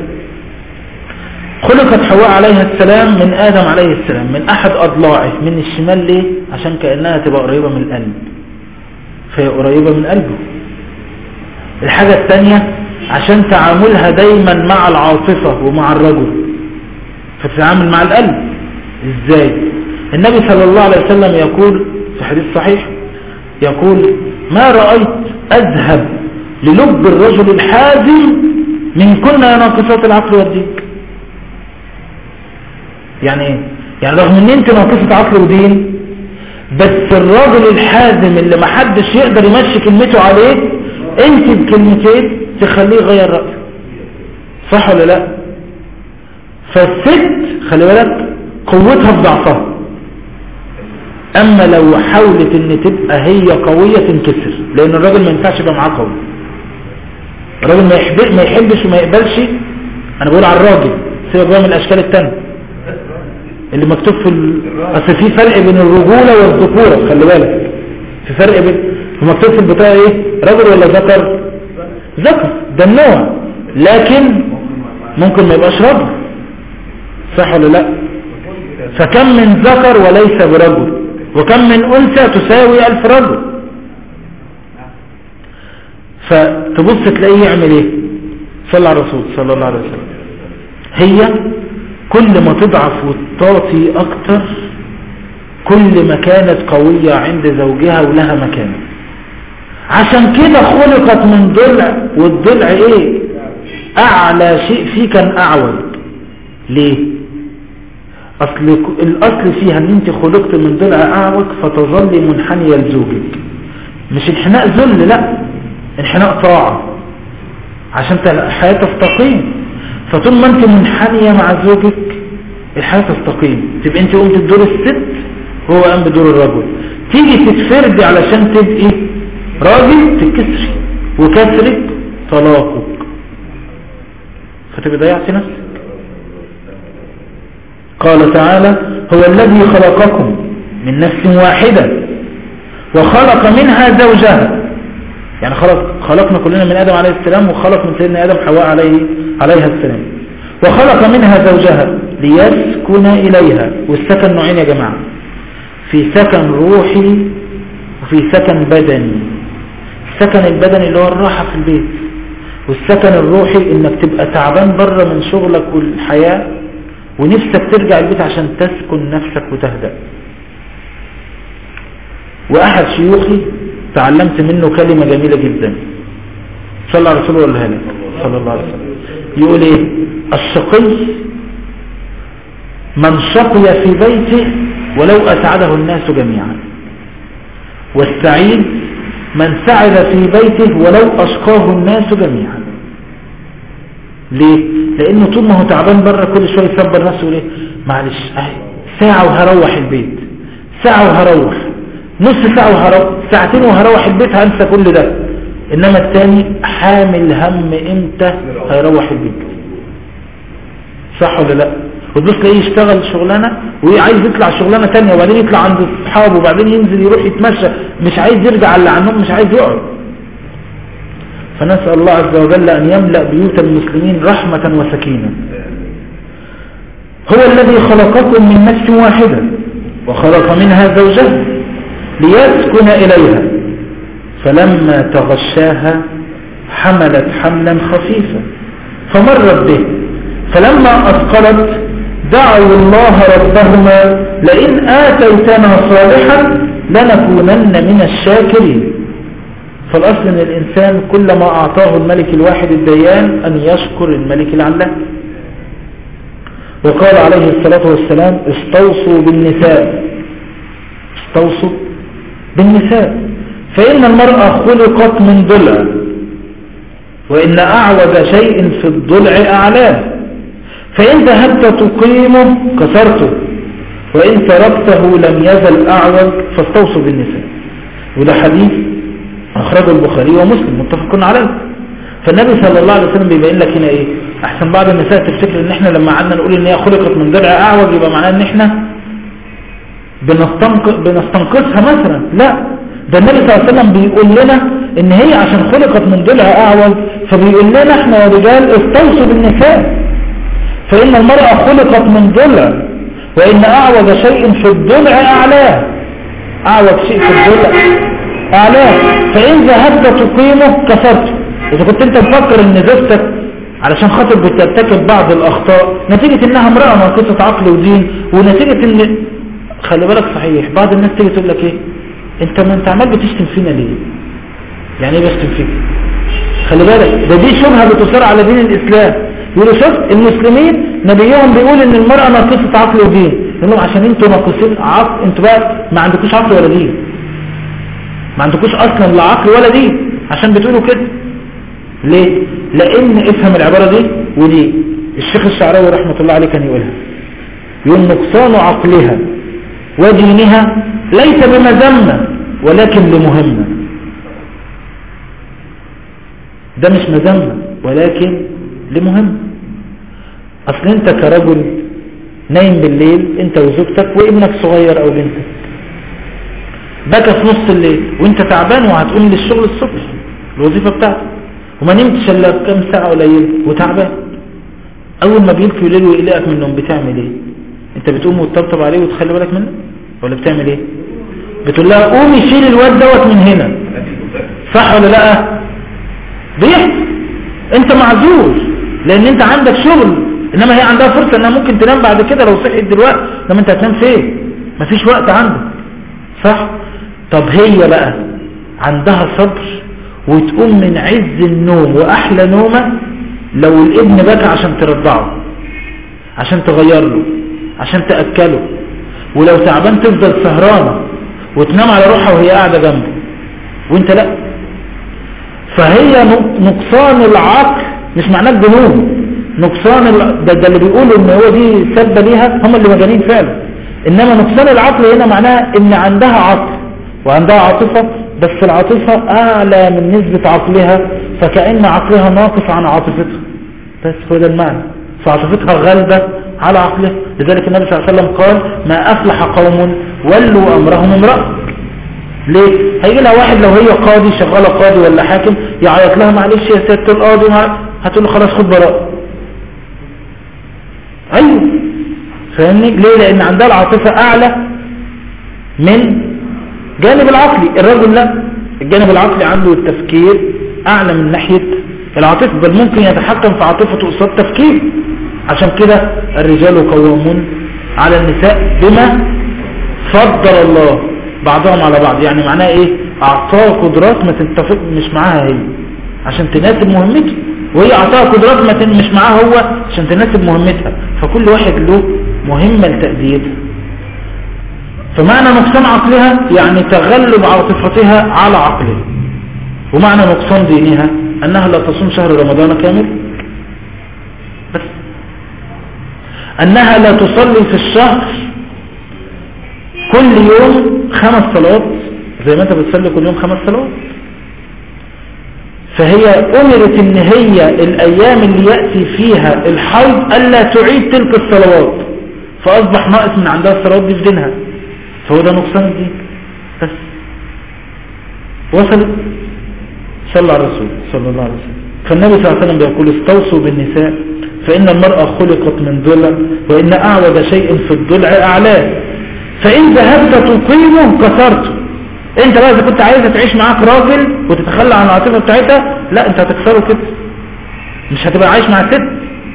خلقت حواء عليها السلام من آدم عليه السلام من أحد أضلاعه من الشمال. ليه؟ عشان كأنها تبقى قريبة من القلب، فهي قريبة من قلبه. الحاجة الثانية عشان تعاملها دايما مع العاطفة ومع الرجل، فتتعامل مع القلب. ازاي؟ النبي صلى الله عليه وسلم يقول في حديث صحيح، يقول: ما رأيت أذهب للب الرجل الحازم من كنا ناقصات العقل والدين. يعني ايه؟ يعني رغم ان انت ناقصة عقل ودين، بس الراجل الحازم اللي محدش يقدر يمشي كلمته عليه، انت بكلمتين تخليه يغير رأيه. صح ولا لا؟ فالست خلي بالك قوتها في ضعفها. اما لو حاولت ان تبقى هي قوية تنكسر، لان الراجل ما ينفعش يبقى معاه قوي. الراجل ما يحبش وما يقبلش. انا بقول على الراجل، سيبك بقى من الاشكال التانية اللي مكتوب اصل في فرق بين الرجولة والذكورة، خلي بالك في فرق بين مكتوب في البطاقة ايه، رجل ولا ذكر؟ ذكر، ده النوع، لكن ممكن ما يبقاش رجل. صح ولا لا؟ فكم من ذكر وليس برجل، وكم من أنثى تساوي 1000 رجل. فتبص تلاقيه يعمل ايه؟ صلى على الرسول صلى الله عليه وسلم. هي كل ما تضعف وتطاطي اكتر، كل ما كانت قوية عند زوجها ولها مكانه. عشان كده خلقت من ضلع، والضلع ايه؟ اعلى شيء فيه كان اعوج. ليه؟ الاصل فيها ان انت خلقت من ضلع اعوج فتظلي منحنية لزوجك. مش انحناء ذل، لا، انحناء طاعة عشان الحياة تستقيم. فطول ما انت منحنية مع زوجك الحياة تستقيم. تبقى انت قمت بدور الست وهو قام بدور الرجل. تيجي تتفردي علشان تبقي راجل تتكسري، وكسرك طلاقك، فتبقى ضيعت نفسك. قال تعالى: هو الذي خلقكم من نفس واحدة وخلق منها زوجها. يعني خلقنا كلنا من آدم عليه السلام، وخلق من سيدنا آدم حواء عليها السلام. وخلق منها زوجها ليسكن إليها. والسكن نوعين يا جماعة، في سكن روحي وفي سكن بدني. السكن البدني اللي هو الراحة في البيت، والسكن الروحي انك تبقى تعبان بره من شغلك والحياة ونفسك ترجع البيت عشان تسكن نفسك وتهدأ. واحد شيوخي تعلمت منه كلمة جميلة جدا، صلى على رسوله ولا هلا صلى الله عليه وسلم. يقول ايه؟ الشقي من شقي في بيته ولو أسعده الناس جميعا، والسعيد من سعد في بيته ولو أشقاه الناس جميعا. ليه؟ لأنه طول ما هو تعبان بره كل شوية يصبر نفسه. ليه؟ معلش ساعة وهروح البيت، ساعة وهروح، نص ساعة وهروح، ساعتين وهروح البيت، هنسى كل ده. إنما الثاني حامل هم امتى هيروح البيت. صح ولا لا؟ وتبص تلاقيه يشتغل شغلانه وعايز يطلع شغلانه ثانيه، وبعدين يطلع عند اصحابه، وبعدين ينزل يروح يتمشى، مش عايز يرجع اللي عنهم، مش عايز يقعد. فنسأل الله عز وجل أن يملأ بيوت المسلمين رحمة وسكينة. هو الذي خلقكم من نفس واحدة وخلق منها زوجها ليسكن إليها، فلما تغشاها حملت حملا خفيفا فمرت به، فلما أثقلت دعوا الله ربهما لئن آتيتنا صالحا لنكونن من الشاكرين. فالأصل أن الإنسان كلما أعطاه الملك الواحد الديان أن يشكر الملك العلام. وقال عليه الصلاة والسلام: استوصوا بالنساء، استوصوا بالنساء، فإن المرأة خلقت من ضلع، وإن أعوج شيء في الضلع أعلاه، فإن ذهبت تقيمه كسرته، وإن تركته لم يزل أعوج، فاستوصوا بالنساء. وده حديث أخرجه البخاري ومسلم متفقون عليه. فالنبي صلى الله عليه وسلم بيبين لك هنا ايه؟ احسن بعض النساء تفتكر ان احنا لما قعدنا نقول ان هي خلقت من ضلع اعوج يبقى معناه ان احنا بنستنقصها مثلا. لا، ده النبي صلى الله عليه وسلم بيقول لنا ان هي عشان خلقت من ضلع اعوج فبيقول لنا احنا يا رجال استوصوا بالنساء، فان المرأة خلقت من ضلع وان اعوج شيء في الضلع اعلاه، اعوج شيء في الضلع اعلاه، فان ذهبت تقيمه كسرته. اذا كنت انت مفكر ان زوجتك علشان خاطر بترتكب بعض الاخطاء نتيجة انها امرأة ناقصة عقل ودين، ونتيجة ان خلي بالك صحيح بعض الناس تيجي تقول لك ايه انت عمال بتشتم فينا ليه؟ يعني ايه بشتم فيك؟ خلي بالك دي شبهة بتصير على دين الاسلام. يقولوا شوف المسلمين نبيهم بيقول ان المرأة ناقصة عقل ودين، يقول لهم عشان انتوا ناقصين عقل، انتوا بقى ما عندكوش عقل ولا دين، ما عندكوش اصلا لا عقل ولا دين عشان بتقولوا كده. ليه؟ لان افهم العبارة دي ودي الشيخ الشعراوي رحمة الله عليه كان يقولها، يقول نقصان عقلها ودينها ليس بمذمة ولكن لمهمة. ده مش مذمة ولكن لمهمة. اصل انت كرجل نايم بالليل انت وزوجتك وابنك صغير او بنتك بكى في نص الليل وانت تعبان وهتقوم للشغل الصبح الوظيفة بتاعتك وما نمتش الا كام ساعة قليل وتعبان، اول ما بيبكي الليل ويقلقك من النوم بتعمل ايه؟ انت بتقوم وتطبطب عليه وتخلي بالك منه ولا بتعمل ايه؟ بتقول لها قومي شيل الواد دوت من هنا، صح ولا لا؟ بيحصل. انت معذور لان انت عندك شغل، انما هي عندها فرصة انها ممكن تنام بعد كده لو صحيت دلوقتي، لما انت هتنام فين؟ مفيش وقت عندك، صح؟ طب هي بقى عندها صبر وتقوم من عز النوم واحلى نومة لو الابن بكى عشان ترضعه، عشان تغير له، عشان تأكله، ولو تعبان تفضل سهرانة وتنام على روحها وهي قاعدة جنبه وانت لا. فهي نقصان العقل مش معناه الجنون، نقصان ده اللي بيقولوا ان هو دي سبة ليها هم اللي مجانين فعلا، انما نقصان العقل هنا معناه ان عندها عقل وعندها عاطفة بس العاطفة اعلى من نسبة عقلها، فكأن عقلها ناقص عن عاطفتها، بس هو ده المعنى، فعاطفتها غالبة على عقله. لذلك النبي صلى الله عليه وسلم قال ما أفلح قوم ولوا أمرهم امرأة. ليه؟ هيجي لها واحد لو هي قاضي شغالة قاضي ولا حاكم يعيط لها معلش يا سيادة القاضي، هتقول له خلاص خد براءة. أيوه فاهمني؟ ليه؟ لأن عندها العاطفة أعلى من جانب العقلي. الرجل لا، الجانب العقلي عنده التفكير أعلى من ناحية العاطفة، بل ممكن يتحكم في عاطفته قصاد تفكير. عشان كده الرجال قوامون على النساء بما فضل الله بعضهم على بعض. يعني معناه ايه؟ اعطاه قدرات ما تتفق مش معاها هي عشان تناسب مهمته، وهي اعطاها قدرات مش معاها هو عشان تناسب مهمتها، فكل واحد له مهمة لتأديتها. فمعنى نقصان عقلها يعني تغلب عاطفتها على عقلها، ومعنى نقصان دينها انها لا تصوم شهر رمضان كامل، بس انها لا تصلي في الشهر كل يوم 5 صلوات زي ما انت بتصلي كل يوم 5 صلوات. فهي امرت ان هي الايام اللي يأتي فيها الحيض الا تعيد تلك الصلوات، فاصبح ناقص من عندها الصلوات دي في دينها، فهو ده نقصان الدين. بس وصلت. صلى على الرسول صلى الله عليه وسلم. فالنبي صلى الله عليه وسلم بيقول استوصوا بالنساء فإن المرأة خلقت من ضلع وإن أعوج شيء في الضلع أعلاه، فإن ذهبت تقيمه كسرته. انت بقى اذا كنت عايزة تعيش معاك راجل وتتخلى عن العاطفة بتاعتها، لا انت هتكسره كده، مش هتبقى عايش مع ست.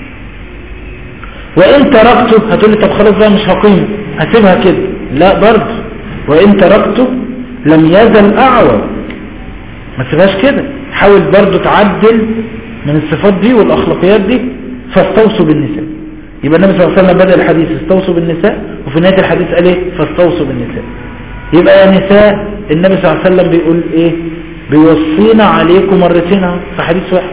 وإن تركته هتقول لي طب خلاص بقى مش هقيمه هسيبها كده، لا برضه وإن تركته لم يزل أعوج، ما تسيبهاش كده، حاول برضه تعدل من الصفات دي والأخلاقيات دي. فاستوصوا بالنساء. يبقى النبي صلى الله عليه وسلم بدأ الحديث استوصوا بالنساء، وفي نهاية الحديث قال ايه؟ فاستوصوا بالنساء. يبقى يا نساء النبي صلى الله عليه وسلم بيقول ايه؟ بيوصينا عليكم مرتين في حديث واحد.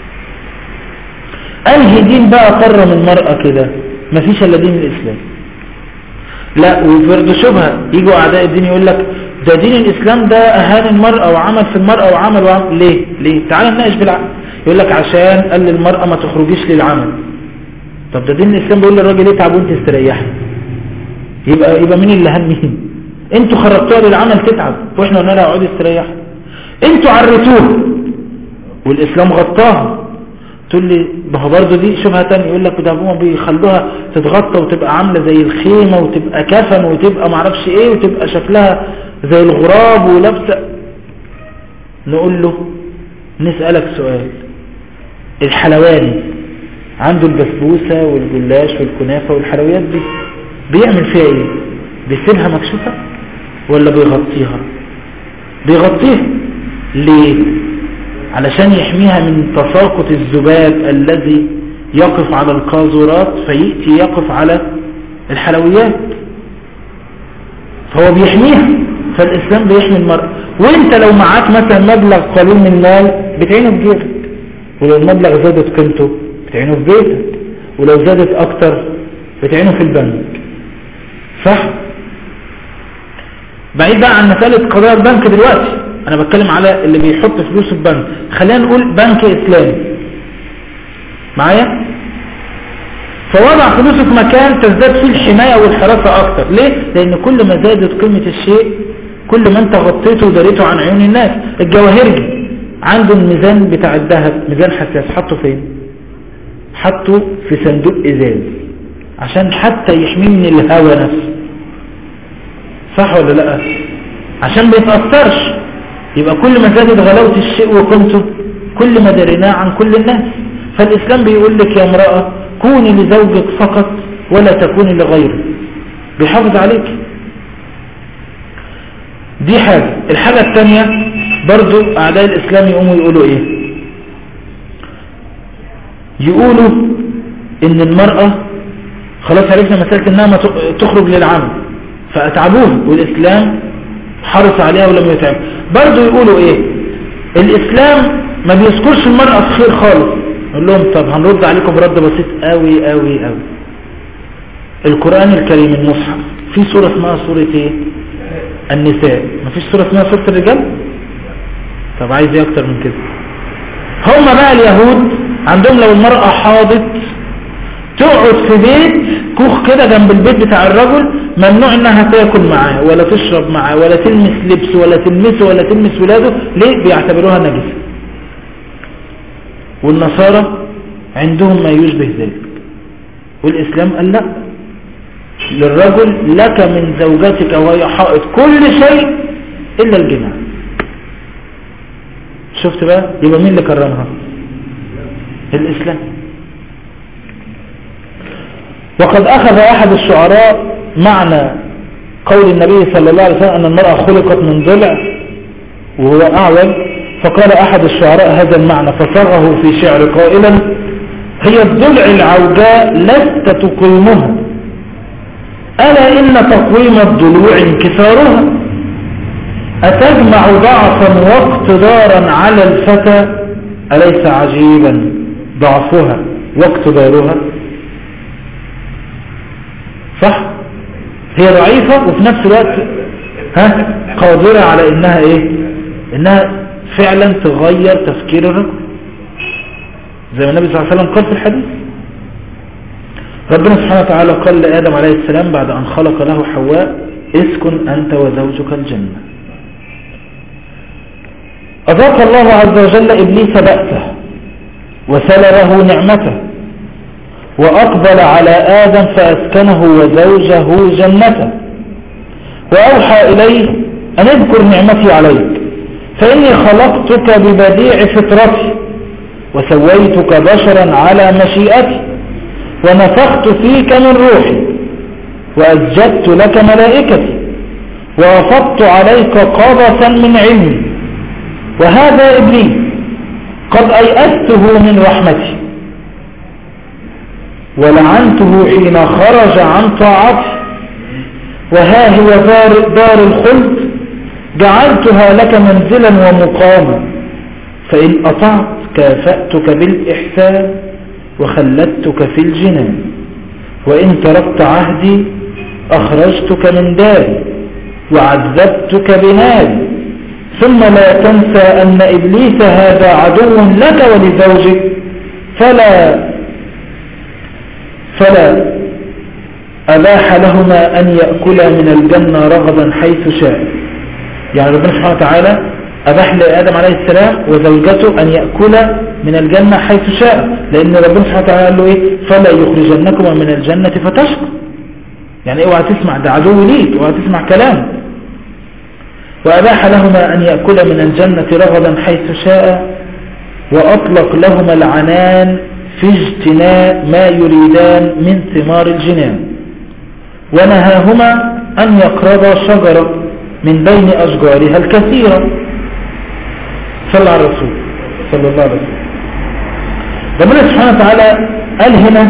انهي دين بقى كرم المرأة كده؟ مفيش الا دين الاسلام. لا وفرض شبهة يجوا اعداء الدين يقول لك ده دين الإسلام ده أهان المرأة وعمل في المرأة وعمل ليه؟ تعال نناقش بالعقل. يقول لك عشان قال للمرأة ما تخرجيش للعمل. طب ده دين الإسلام بيقول للراجل اتعب وانت استريحي. يبقى مين اللي هان مين؟ انتوا خرجتوها للعمل تتعب واحنا قلنا لها اقعدي استريحي. انتوا عريتوها والإسلام غطاها. تقول لي ما هو برضه دي شبهه ثانيه. يقول لك ده هما بيخلوها تتغطى وتبقى عامله زي الخيمه وتبقى كفن وتبقى معرفش ايه وتبقى شكلها زي الغراب ولابسه. نقول له نسألك سؤال، الحلواني عنده البسبوسه والجلاش والكنافه والحلويات دي بيعمل فيها ايه؟ بيسيبها مكشوفه ولا بيغطيها؟ بيغطيها. ليه؟ علشان يحميها من تساقط الذباب الذي يقف على القاذورات فيأتي يقف على الحلويات، فهو بيحميها. فالإسلام بيحمي المرأة. وانت لو معاك مثلا مبلغ قليل من المال بتعينه في جيبك، ولو المبلغ زادت قيمته بتعينه في بيتك، ولو زادت اكتر بتعينه في البنك. صح؟ بعيد بقى عن مسألة قضايا البنك دلوقتي، انا بتكلم على اللي بيحط فلوسه في بنك. خلينا نقول بنك اسلامي معايا، فوضع فلوسه في مكان تزداد فيه الحماية والحراسة اكتر. ليه؟ لان كل ما زادت قيمة الشيء كل ما انت غطيته وداريته عن عيون الناس. الجواهرجي عنده الميزان بتاع الذهب ميزان حساس، حطه فين؟ حطه في صندوق ازاز عشان حتى يحميه من الهواء نفسه. صح ولا لا؟ عشان ما يتأثرش. يبقى كل ما زادت غلاوة الشيء وقيمته كل ما دريناه عن كل الناس. فالإسلام بيقول لك يا امرأة كوني لزوجك فقط ولا تكوني لغيره، بيحافظ عليك. دي حاجة. الحاجة الثانية برضو أعداء الإسلام يقوموا يقولوا إيه؟ يقولوا إن المرأة خلاص عرفنا مسألة إنها ما تخرج للعمل فأتعبوها، والإسلام حرص عليها ولم يتعب. برضو يقولوا إيه؟ الإسلام ما بيذكرش المرأة في خير خالص. نقول لهم طب هنرد عليكم برد بسيط قوي قوي قوي. القرآن الكريم المصحف في سورة اسمها سورة إيه؟ النساء. ما فيش سورة اسمها سورة الرجال؟ طب عايز ايه اكتر من كده؟ هم بقى اليهود عندهم لو المرأة حاضت تقعد في بيت كوخ كده جنب البيت بتاع الرجل، ممنوع انها تاكل معاه ولا تشرب معاه ولا تلمس لبسه ولا تلمسه ولا تلمس ولاده. ليه؟ بيعتبروها نجسة. والنصارى عندهم ما يشبه ذلك. والإسلام قال لا، للرجل لك من زوجتك وهي حائض كل شيء إلا الجماع. شفت بقى؟ يبقى مين اللي كرمها؟ الإسلام. وقد أخذ أحد الشعراء معنى قول النبي صلى الله عليه وسلم أن المرأة خلقت من ضلع وهو أعوج، فقال أحد الشعراء هذا المعنى فصغه في شعر قائلا هي الضلع العوجاء لست تقيمها، ألا إن تقويم الضلوع انكسارها، أتجمع ضعفا واقتدارا على الفتى، أليس عجيبا ضعفها واقتدارها. صح؟ هي ضعيفة وفي نفس الوقت قادرة على إنها إيه؟ إنها فعلا تغير تفكير الرجل زي ما النبي صلى الله عليه وسلم قال في الحديث. ربنا سبحانه وتعالى قال لآدم عليه السلام بعد أن خلق له حواء اسكن أنت وزوجك الجنة. أذاق الله عز وجل إبليس بأسه وسلبه نعمته وأقبل على آدم فأسكنه وزوجه جنته وأوحى إليه أن اذكر نعمتي عليك فإني خلقتك ببديع فطرتي وسويتك بشرا على مشيئتي ونفخت فيك من روحي وأسجدت لك ملائكتي وأفضت عليك قبسا من علمي وهذا إبليس قد أيأسته من رحمتي ولعنته حين خرج عن طاعتي وها هي دار الخلد جعلتها لك منزلا ومقاما فإن أطعت كافأتك بالإحسان وخلدتك في الجنان وإن تركت عهدي أخرجتك من داري وعذبتك بناري. ثم لا تنسى أن إبليس هذا عدو لك ولزوجك فلا أباح لهما أن يأكلا من الجنة رغدا حيث شاء. يعني ربنا سبحانه وتعالى أباح لآدم عليه السلام وزوجته أن يأكلا من الجنة حيث شاء، لأن ربنا سبحانه وتعالى قال له إيه؟ فلا يخرجنكما من الجنة فتشقى. يعني اوعى تسمع، ده عدو ليك، اوعى تسمع كلام. وأباح لهما أن يأكلا من الجنة رغدا حيث شاء، وأطلق لهما العنان في اجتناء ما يريدان من ثمار الجنان، ونهاهما أن يقربا شجرة من بين أشجارها الكثيرة. صلى على الرسول صلى الله عليه وسلم. ربنا سبحانه وتعالى قال هنا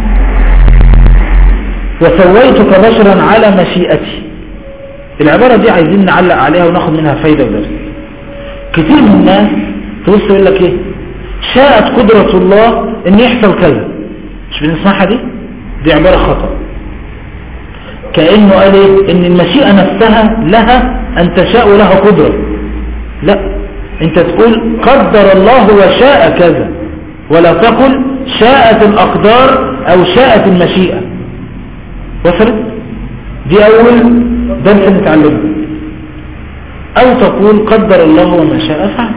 وسويتك بشرا على مشيئتي. العبارة دي عايزين نعلق عليها وناخد منها فايدة ودرس. كتير من الناس تبص يقول لك ايه؟ شاءت قدرة الله ان يحصل كذا. مش بنسمعها دي عبارة خطأ. كأنه قال ايه؟ ان المشيئة نفسها لها ان تشاء لها قدرة. لا، انت تقول قدر الله وشاء كذا، ولا تقل شاءت الأقدار او شاءت المشيئة. وصلت؟ دي اول درس نتعلمه. او تقول قدر الله وما شاء فعل.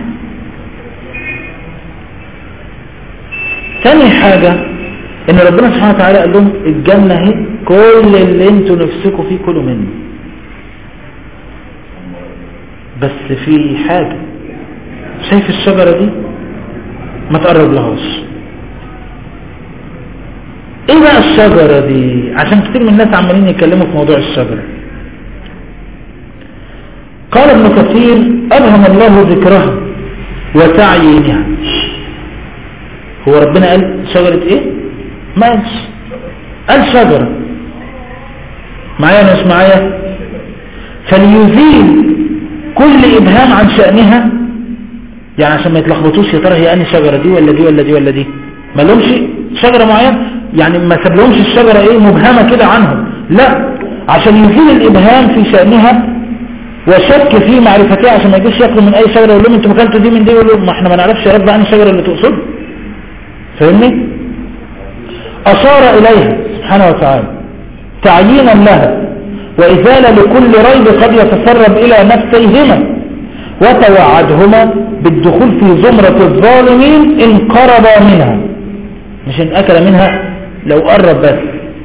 ثاني حاجة ان ربنا سبحانه وتعالى قال لهم الجنة هي كل اللي انتوا نفسكوا فيه كلوا منه، بس في حاجة، شايف الشجرة دي ما تقرب لهاش. ايه بقى الشجرة دي؟ عشان كتير من الناس عمالين يتكلموا في موضوع الشجرة. قال ابن كثير أبهم الله ذكرها وتعيينها. هو ربنا قال شجرة ايه؟ ما قالش، قال شجرة. معايا ولا مش معايا؟ فليزيل كل إبهام عن شأنها، يعني عشان ما يتلخبطوش يا ترى هي أنهي شجرة دي ولا دي ولا دي ولا دي، ما لهمش شجرة معينة، يعني ما سابلهمش الشجرة ايه مبهمة كده عنهم، لا، عشان يزيل الإبهام في شأنها وشك في معرفتها، عشان ما يجيش ياكلوا من أي شجرة يقول لهم انتوا مكلتوا دي من دي، يقول لهم ما احنا ما نعرفش يا رب عن الشجرة اللي تقصد. فاهمني؟ أشار إليها سبحانه وتعالى تعيينا لها وإزالة لكل ريب قد يتسرب إلى نفسيهما، وتوعدهما بالدخول في زمرة الظالمين إن قربا منها، مش إن أكل منها، لو قرب بس.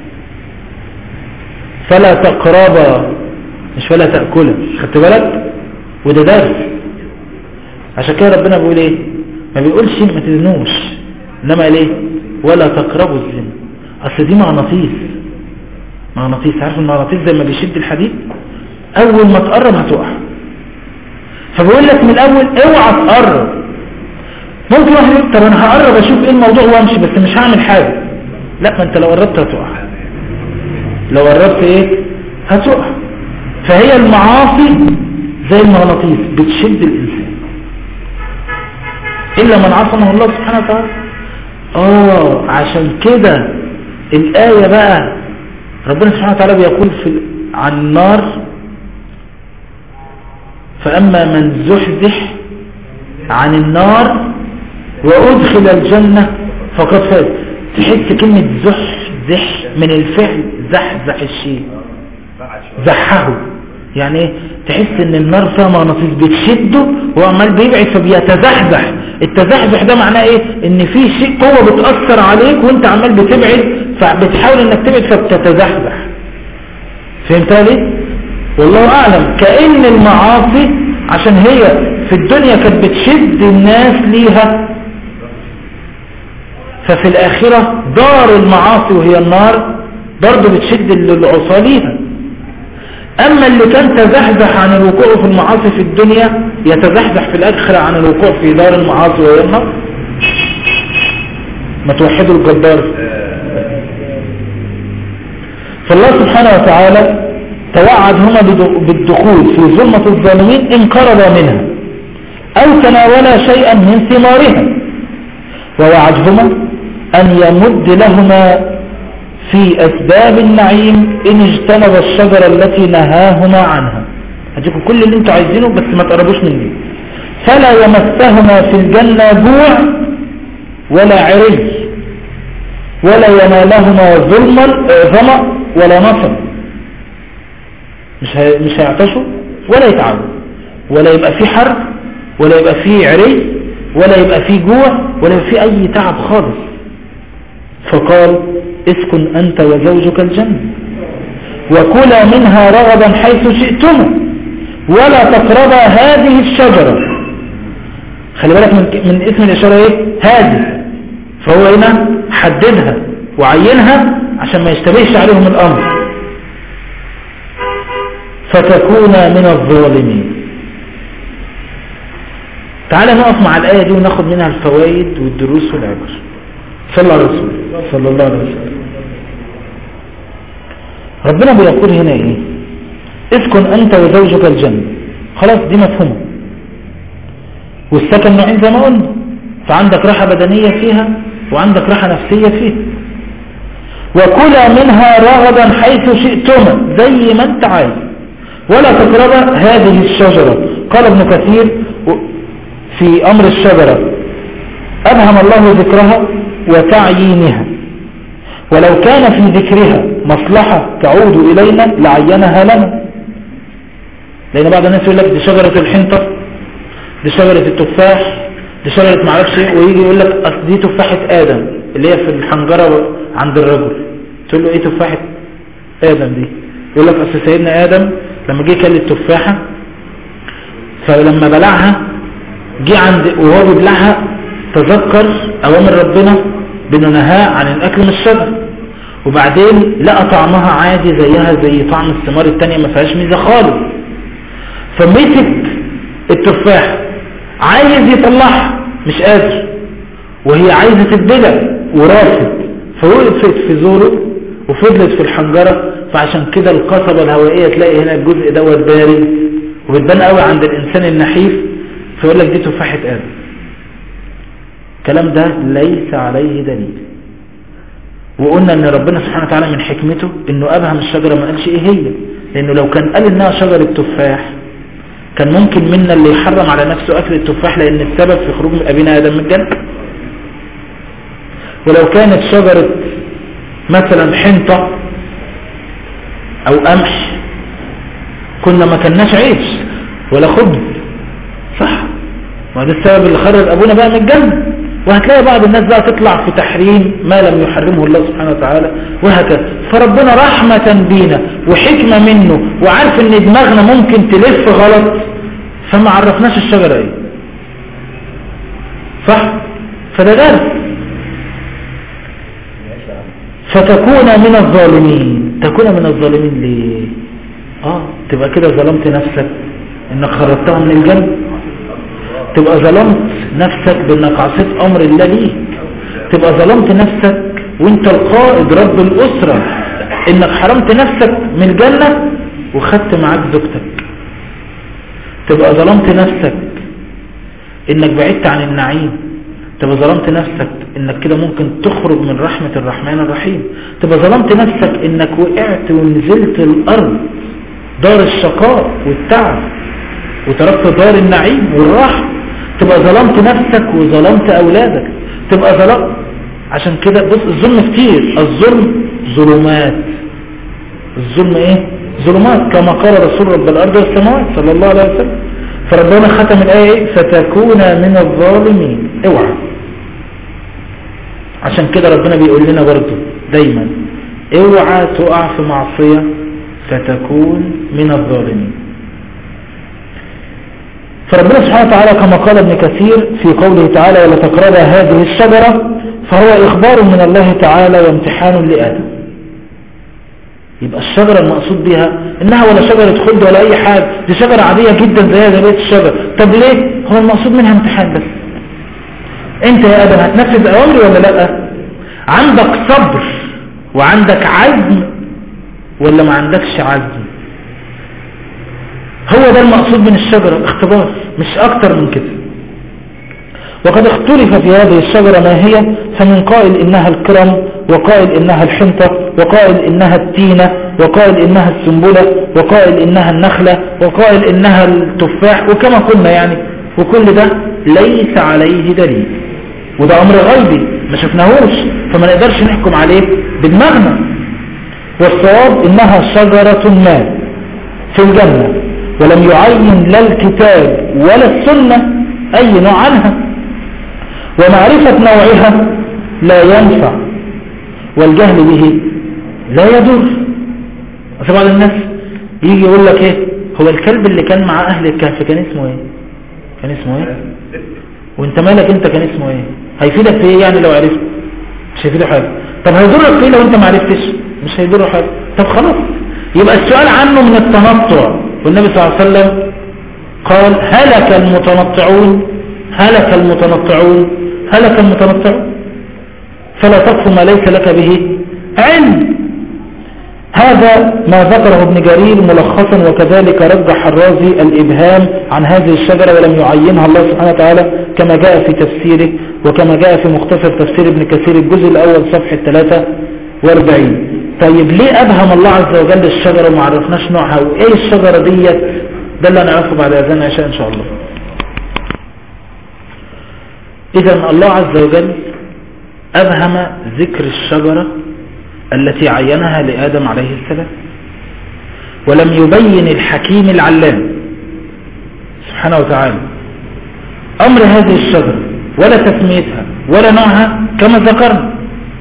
فلا تقربا، مش فلا تأكلا، خدت بالك؟ وده درس. عشان كده ربنا بيقول ايه؟ ما بيقولش ما تزنوش، انما قال ايه؟ ولا تقربوا الزنا. اصل دي مغناطيس، عارف المغناطيس زي ما بيشد الحديد، اول ما تقرب هتقع. فبيقول لك من الاول اوعى تقرب. ممكن واحد يقول طب انا هقرب اشوف ايه الموضوع وامشي، بس مش هعمل حاجه. لا، ما انت لو قربت هتقع، لو قربت ايه هتقع. فهي المعاصي زي المغناطيس بتشد الانسان، الا من عصمه الله سبحانه وتعالى. عشان كده الآية بقى ربنا سبحانه وتعالى بيقول عن النار فأما من زحزح عن النار وأدخل الجنة فقد فاز. تحس كلمة زحزح من الفعل زحزح الشيء، زحه، يعني ايه؟ تحس ان النار فيها مغناطيس بتشده وعمال بيبعد فبيتزحزح. التزحزح ده معناه ايه؟ ان في شيء قوة بتأثر عليك وانت عمال بتبعد، فبتحاول انك تبعد فبتتزحزح. فهمتها ليه؟ والله اعلم. كأن المعاصي عشان هي في الدنيا كانت بتشد الناس ليها، ففي الاخرة دار المعاصي وهي النار برضو بتشد العصاة ليها. اما اللي كان تزحزح عن الوقوع في المعاصي في الدنيا يتزحزح في الاخرة عن الوقوع في دار المعاصي وهي النار. ما توحدوا الجبار. فالله سبحانه وتعالى توعدهما بالدخول في ظلمة الظالمين إن قربا منها أو تناولا شيئا من ثمارها، ووعدهما أن يمد لهما في أسباب النعيم إن اجتنب الشجرة التي نهاهما عنها. هديكم كل اللي انتوا عايزينه بس ما تقربوش مني. فلا يمسهما في الجنة جوع ولا عري ولا ينالهما ظمأ ولا نصب. مش هيعطشوا ولا يتعبوا ولا يبقى في حر ولا يبقى في عري ولا يبقى في جوع ولا يبقى في اي تعب خالص. فقال اسكن انت وزوجك الجنة وكلا منها رغدا حيث شئتما ولا تقربا هذه الشجرة. خلي بالك من اسم الاشارة ايه؟ هذه. فهو هنا حددها وعينها عشان ما يشتبهش عليهم الامر. فتكونا من الظالمين. تعالى نقف مع الآية دي وناخد منها الفوائد والدروس والعبر. صلى على رسول صلى الله عليه وسلم. ربنا بيقول هنا ايه؟ اسكن انت وزوجك الجنة. خلاص دي مفهومة. والسكن نوعين زي ما قلنا، فعندك راحة بدنية فيها وعندك راحة نفسية فيها. وكلا منها رغدا حيث شئتما زي ما انت عايز ولا تقربا هذه الشجرة. قال ابن كثير في أمر الشجرة أبهم الله ذكرها وتعيينها، ولو كان في ذكرها مصلحة تعود إلينا لعينها لنا. لأن بعض الناس يقول لك دي شجرة الحنطة، دي شجرة التفاح، دي شجرة معرفش ايه، ويجي يقول لك أصل دي تفاحة آدم اللي هي في الحنجرة عند الرجل. تقول له ايه تفاحة آدم دي؟ يقول لك أصل سيدنا آدم لما جه كل التفاحة فلما بلعها جه عند وهو بيبلعها تذكر أوامر ربنا بأنه نهاه عن الأكل من الشجر، وبعدين لقى طعمها عادي زيها زي طعم الثمار التانية ما فيهاش ميزة خالص، فمسك التفاح عايز يطلعها مش قادر وهي عايزة تتبلع ورافض، فوقفت في زوره وفضلت في الحنجرة. فعشان كده القصبة الهوائية تلاقي هنا الجزء دوت بارد وبتبان قوي عند الإنسان النحيف، فيقول لك دي تفاحة آدم. الكلام ده ليس عليه دليل. وقلنا ان ربنا سبحانه وتعالى من حكمته انه ابهم الشجرة ما قالش ايه هي، لانه لو كان قال انها شجرة تفاح كان ممكن منا اللي يحرم على نفسه اكل التفاح لان السبب في خروج ابينا ادم من الجنة. ولو كانت شجرة مثلا حنطة او قمح كنا ما كناش عيش ولا خبز، صح؟ ما ده السبب اللي خرج ابونا بقى من الجنة. وهتلاقي بعض الناس بقى تطلع في تحريم ما لم يحرمه الله سبحانه وتعالى وهكذا. فربنا رحمة بينا وحكمة منه وعارف ان دماغنا ممكن تلف غلط فما عرفناش الشجرة ايه، صح؟ فده درس. فتكون من الظالمين. تكون من الظالمين ليه؟ تبقى كده ظلمت نفسك انك خرجتها من الجنة، تبقى ظلمت نفسك بانك عصيت امر الله ليك، تبقى ظلمت نفسك وانت القائد رب الاسرة انك حرمت نفسك من الجنة وخدت معاك زوجتك، تبقى ظلمت نفسك انك بعدت عن النعيم، تبقى ظلمت نفسك انك كده ممكن تخرج من رحمة الرحمن الرحيم، تبقى ظلمت نفسك انك وقعت ونزلت الارض دار الشقاء والتعب وتركت دار النعيم والراحة، تبقى ظلمت نفسك وظلمت أولادك، تبقى ظلمت. عشان كده بص الظلم كتير، الظلم ظلمات. الظلم ايه؟ ظلمات كما قال رسول رب الأرض والسماوات صلى الله عليه وسلم. فربنا ختم الآية ايه؟ فتكون من الظالمين. اوعى. عشان كده ربنا بيقول لنا برضو دايما اوعى تقع في معصية فتكون من الظالمين. فربنا سبحانه وتعالى كما قال ابن كثير في قوله تعالى ولا تقربا هذه الشجرة فهو إخبار من الله تعالى وامتحان لآدم. يبقى الشجرة المقصود بها إنها ولا شجرة خلد ولا أي حاجة، دي شجرة عادية جدا زيها زي بقية الشجر. طب ليه؟ هو المقصود منها امتحان بس. أنت يا آدم هتنفذ أوامري ولا لأ؟ عندك صبر وعندك عزم ولا ما عندكش عزم؟ هو ده المقصود من الشجرة، اختبار مش أكتر من كده. وقد اختلف في هذه الشجرة ما هي، فمن قائل إنها الكرم، وقائل إنها الحنطة، وقائل إنها التينة، وقائل إنها السنبلة، وقائل إنها النخلة، وقائل إنها التفاح، وكما قلنا يعني، وكل ده ليس عليه دليل، وده أمر غيبي ما شفناهوش، فما نقدرش نحكم عليه بالمغنى. والصواب إنها شجرة ما في الجنة، ولم يعين لا الكتاب ولا السنة أي نوع عنها، ومعرفة نوعها لا ينفع، والجهل به لا يضر. بعض الناس يجي يقول لك ايه، هو الكلب اللي كان مع أهل الكهف كان اسمه ايه؟ كان اسمه ايه؟ وانت مالك انت كان اسمه ايه؟ هيفيدك في ايه يعني لو عرفت؟ مش هيفيده حاجة. طب هيضرك في ايه لو انت ما عرفتش؟ مش هيضره حاجة. طب خلاص، يبقى السؤال عنه من التنطع، والنبي صلى الله عليه وسلم قال هلك المتنطعون هلك المتنطعون هلك المتنطعون، فلا تقف ما ليس لك به علم. هذا ما ذكره ابن جرير ملخصا، وكذلك رجح الرازي الإبهام عن هذه الشجرة ولم يعينها الله سبحانه وتعالى كما جاء في تفسيره، وكما جاء في مختصر تفسير ابن كثير الجزء الأول صفحة 43. طيب ليه أبهم الله عز وجل الشجرة وما عرفناش نوعها وإيه الشجرة ديت؟ ده اللي نعرفه بعد أذان العشاء إن شاء الله. إذن الله عز وجل أبهم ذكر الشجرة التي عينها لآدم عليه السلام، ولم يبين الحكيم العلام سبحانه وتعالى أمر هذه الشجرة ولا تسميتها ولا نوعها كما ذكرنا.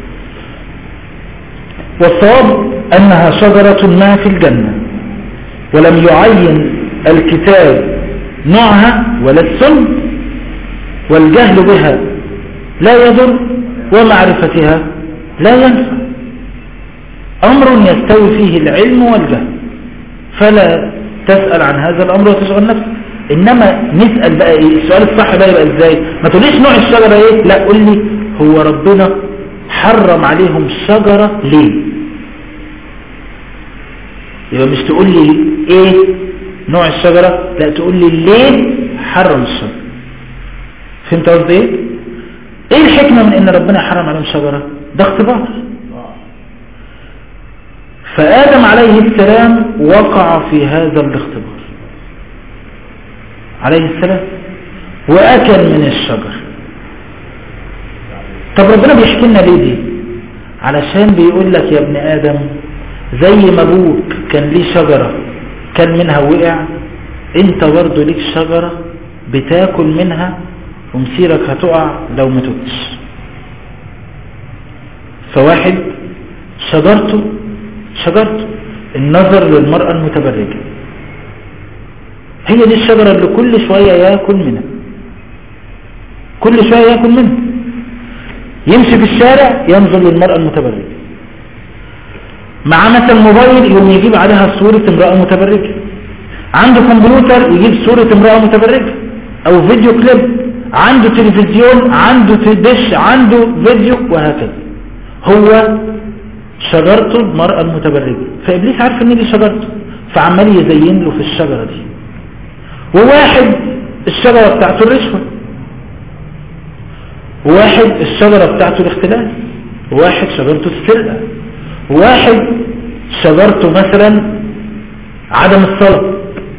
والصواب أنها شجرة ما في الجنة، ولم يعين الكتاب نوعها ولا السن، والجهل بها لا يضر، ومعرفتها لا ينفع. أمر يستوي فيه العلم والجهل، فلا تسأل عن هذا الأمر وتشغل نفسك، إنما نسأل بقى إيه السؤال الصح بقى يبقى إزاي. ما تقوليش نوع الشجرة إيه، لا قول لي هو ربنا حرم عليهم الشجرة ليه. يبقى مش تقول لي إيه نوع الشجرة، لا تقول لي ليه حرم الشجرة. فهمت قصدي إيه؟ إيه الحكمة من إن ربنا حرم عليهم الشجرة؟ ده اختبار. فآدم عليه السلام وقع في هذا الاختبار عليه السلام وأكل من الشجر. طب ربنا بيحكي لنا ليه دي؟ علشان بيقول لك يا ابن آدم زي ما ابوك كان ليه شجرة كان منها وقع، انت برضو ليك شجرة بتاكل منها ومسيرك هتقع لو ما تبتش. فواحد شجرته النظر للمرأة المتبرجة، هي دي الشجرة اللي كل شوية يأكل منها، كل شوية يأكل منها. يمشي في الشارع ينظر للمرأة المتبرجة، مع مثلا موبايل يوم يجيب عليها صورة امرأة متبرجة، عنده كمبيوتر يجيب صورة امرأة متبرجة او فيديو كليب، عنده تلفزيون، عنده دش، عنده فيديو، وهكذا. هو شجرته المرأة المتبرجة، فإبليس عارف ان دي شجرته فعمال يزين له في الشجرة دي. وواحد الشجرة بتاعته الرشوة، وواحد الشجرة بتاعته الاختلاس، وواحد شجرته السرقة، وواحد شجرته مثلا عدم الصلاة،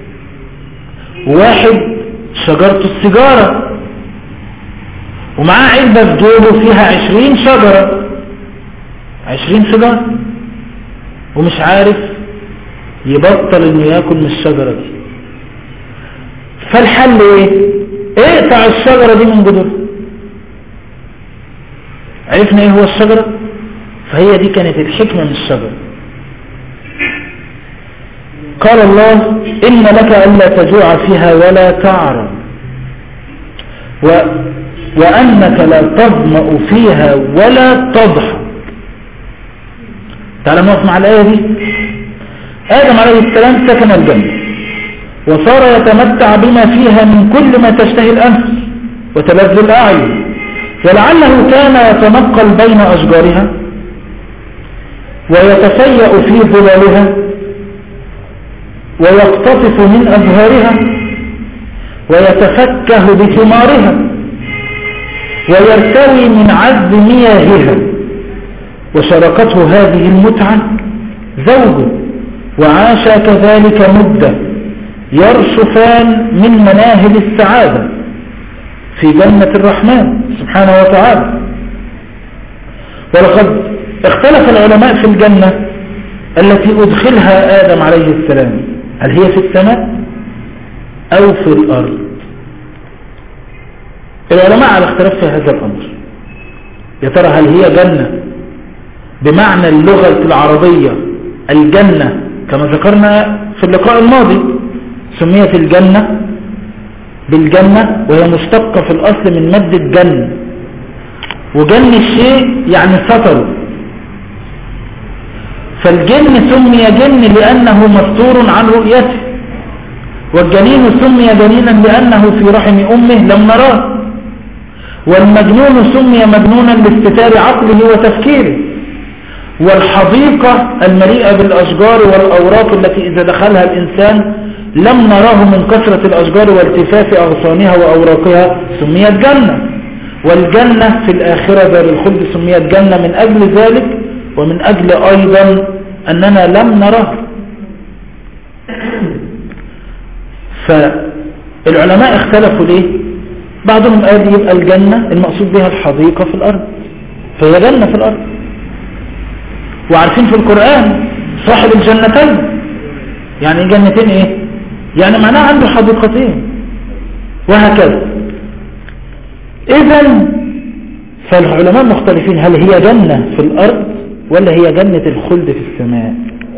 وواحد شجرته السيجارة، ومعاه علبة في جيبه فيها 20 شجرة 20 سيجارة، ومش عارف يبطل انه ياكل من الشجرة دي. فالحل ايه؟ اقطع الشجرة دي من جذورها. عرفنا ايه هو الشجرة؟ فهي دي كانت الحكمة من الشجرة. قال الله إن لك ألا تجوع فيها ولا تعرى وأنك لا تظمأ فيها ولا تضحى. تعالى نقف مع الآية دي. آدم عليه السلام سكن الجنة وصار يتمتع بما فيها من كل ما تشتهي الأنفس وتلذ الأعين، ولعله كان يتنقل بين أشجارها ويتفيأ في ظلالها ويقتطف من أزهارها ويتفكه بثمارها ويرتوي من عذب مياهها، وشاركته هذه المتعة زوجه وعاشا كذلك مدة يرشفان من مناهل السعادة في جنة الرحمن سبحانه وتعالى. ولقد اختلف العلماء في الجنة التي أدخلها آدم عليه السلام، هل هي في السماء أو في الأرض؟ العلماء على اختلاف في هذا الأمر. يا ترى هل هي جنة بمعنى اللغة العربية الجنة كما ذكرنا في اللقاء الماضي، سميت الجنة بالجنة وهي مشتقة في الأصل من مادة جن، وجن الشيء يعني سطر، فالجن سمي جن لأنه مستور عن رؤيته، والجنين سمي جنينا لأنه في رحم أمه لم نراه، والمجنون سمي مجنونا لاستتار عقله وتفكيره، والحديقة المليئة بالأشجار والأوراق التي إذا دخلها الإنسان لم نراه من كثرة الأشجار والتفاف أغصانها وأوراقها سميت جنة، والجنة في الآخرة دار الخلد سميت جنة من أجل ذلك، ومن أجل أيضا أننا لم نراه. فالعلماء اختلفوا ليه؟ بعضهم قال يبقى الجنة المقصود بها الحديقة في الأرض، فهي جنة في الأرض. وعارفين في القرآن صاحب الجنتين، يعني جنتين ايه؟ يعني معناها عنده حديقتين، وهكذا. إذن فالعلماء مختلفين، هل هي جنة في الأرض ولا هي جنة الخلد في السماء؟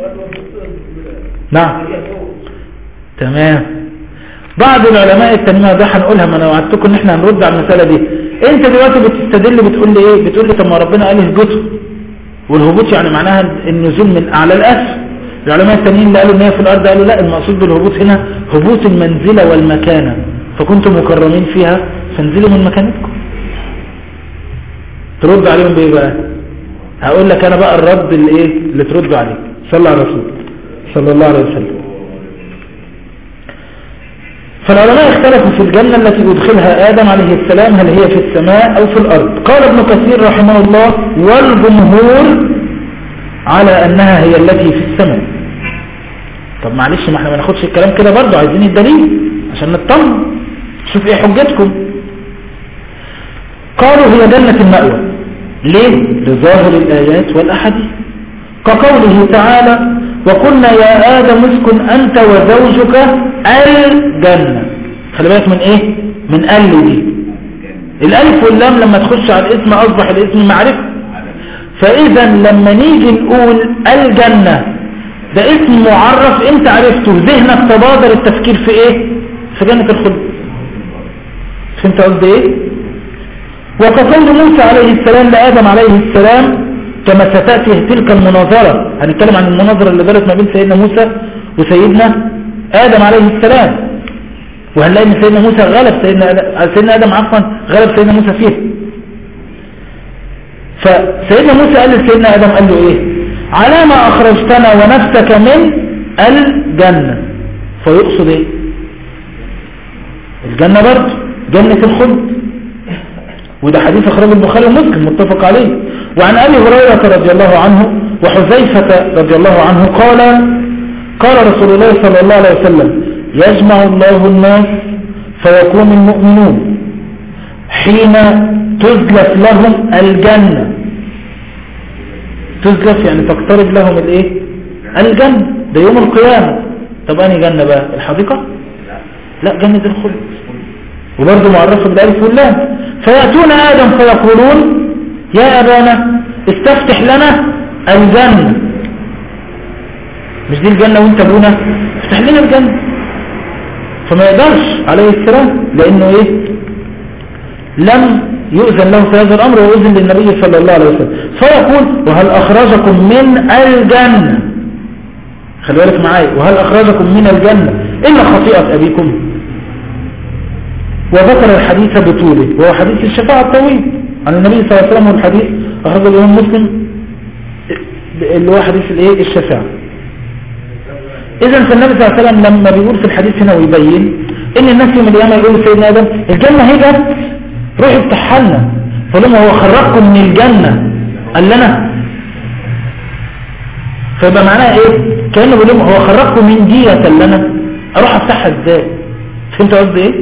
نعم تمام. بعض العلماء التانيين ده هنقولها، ما انا وعدتكم ان احنا هنرد على المسألة دي. انت دلوقتي بتستدل بتقول لي ايه؟ بتقول لي طب ما ربنا قال اهبطوا، والهبوط يعني معناها النزول من اعلى الاسفل. العلماء التانيين اللي قالوا ان هي في الارض قالوا لا، المقصود بالهبوط هنا هبوط المنزلة والمكانة، فكنتم مكرمين فيها فانزلوا من مكانتكم. ترد عليهم بايه بقى؟ هقول لك انا بقى الرد اللي ايه اللي ترد عليه. صلى على الرسول صلى الله عليه وسلم. فالعلماء اختلفوا في الجنة التي أدخلها آدم عليه السلام، هل هي في السماء أو في الأرض؟ قال ابن كثير رحمه الله والجمهور على أنها هي التي في السماء. طب معلش، ما احنا ما ناخدش الكلام كده برضو، عايزين الدليل عشان نطمن، شوف ايه حجتكم. قالوا هي جنة المأوى. ليه؟ لظاهر الآيات والأحاديث، كقوله تعالى وقلنا يا آدم اسكن أنت وزوجك الجنة. خلي بالك من ايه؟ من دي الألف واللام لما تخش على الاسم أصبح الاسم معرفة. فإذا لما نيجي نقول الجنة ده اسم معرف انت عرفته، ذهنك تبادر التفكير في ايه؟ في جنة الخلد. فهمت قصدي ايه؟ وكقول موسى عليه السلام لآدم عليه السلام، كما ستأتي تلك المناظرة، هنتكلم عن المناظرة اللي دارت ما بين سيدنا موسى وسيدنا آدم عليه السلام، وهنلاقي ان سيدنا موسى غلب سيدنا آدم عفوا غلب سيدنا موسى فيه. فسيدنا موسى قال لسيدنا آدم قال له ايه؟ على ما أخرجتنا ونفسك من الجنة. فيقصد ايه؟ الجنة برضه جنة الخلد، وده حديث أخرج البخاري ومسلم متفق عليه. وعن أبي هريرة رضي الله عنه وحذيفة رضي الله عنه قال رسول الله صلى الله عليه وسلم يجمع الله الناس فيقوم المؤمنون حين تزلف لهم الجنة. تزلف يعني تقترب لهم الايه؟ الجنة، ده يوم القيامة. طب أنهي جنة بقى؟ الحديقة؟ لا، جنة الخلد، وبرضه معرفة بالألف واللام. فيأتون آدم فيقولون يا أبانا استفتح لنا الجنة. مش دي الجنة وانت ابونا؟ افتح لنا الجنة. فما يقدرش عليه السلام، لأنه ايه؟ لم يؤذن له في هذا الأمر، وأذن للنبي صلى الله عليه وسلم. فيقول وهل أخرجكم من الجنة، خلي بالك معايا، وهل أخرجكم من الجنة إلا خطيئة أبيكم. وذكر الحديث بطوله، وهو حديث الشفاعة الطويل عن النبي صلى الله عليه وسلم، والحديث أخرجه الإمام مسلم اللي هو حديث الايه؟ الشفاعة. إذن فالنبي صلى الله عليه وسلم لما بيقول في الحديث هنا ويبين إن الناس يوم القيامة يقولوا سيدنا آدم الجنة هي جنة، روح افتحها لنا. فلما هو خرجكم من الجنة قال لنا، فيبقى معناها ايه؟ كأنه بيقول لهم هو خرجكم من دية اللي انا اروح افتحها ازاي؟ فهمت قصدي ايه؟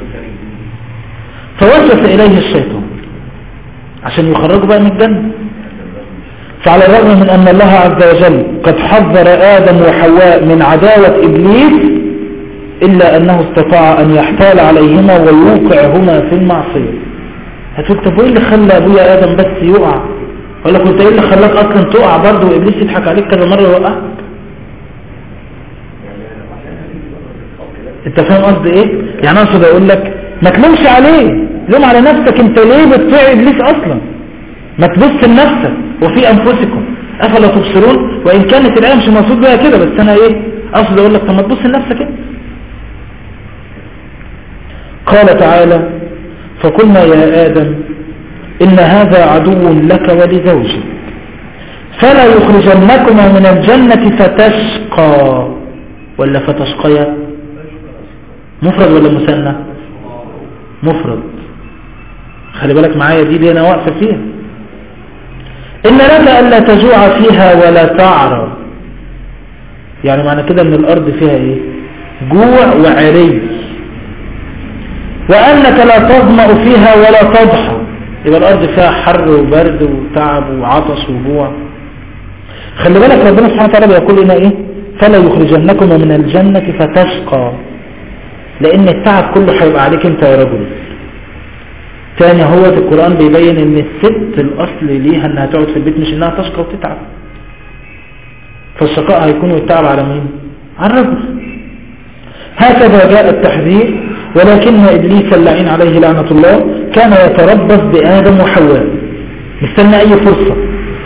فوسوس اليه الشيطان عشان يخرجوا بقى من الجنة. فعلى الرغم من ان الله عز وجل قد حذر ادم وحواء من عداوة ابليس الا انه استطاع ان يحتال عليهما ويوقعهما في المعصية. هتقول طب ايه اللي خلى ابويا ادم بس يقع؟ ولا كنت ايه اللي خلاك اصلا تقع برضه وابليس يضحك عليك كذا مرة ويوقعك؟ انت فاهم قصدي ايه؟ يعني اقصد اقول لك ما تلومش عليه، لوم على نفسك. انت ليه بتطيع ابليس اصلا؟ ما تبص لنفسك وفي انفسكم افلا تبصرون. وان كانت الايه مش مقصود بها كده، بس انا ايه اقصد اقول لك طب ما تبص لنفسك انت. قال تعالى فقلنا يا ادم ان هذا عدو لك ولزوجك فلا يخرجنكما من الجنة فتشقى. ولا فتشقيا؟ مفرد ولا مثنى؟ مفرد. خلي بالك معايا دي اللي انا واقفه فيها. ان لك الا تجوع فيها ولا تعرى. يعني معنى كده ان الارض فيها ايه؟ جوع وعري. وانك لا تظمأ فيها ولا تضحى. يبقى الارض فيها حر وبرد وتعب وعطش وجوع. خلي بالك ربنا سبحانه وتعالى بيقول لنا ايه؟ فلا يخرجنكما من الجنة فتشقى. لان التعب كله هيبقى عليك انت يا رجل. تاني هو في القرآن بيبين ان الست الاصل ليها انها تقعد في البيت، مش انها تشقى وتتعب. فالشقاء هيكون والتعب على مين؟ على الرجل. هكذا جاء التحذير. ولكن ابليس اللعين عليه لعنة الله كان يتربص بآدم وحواء مستنى اي فرصة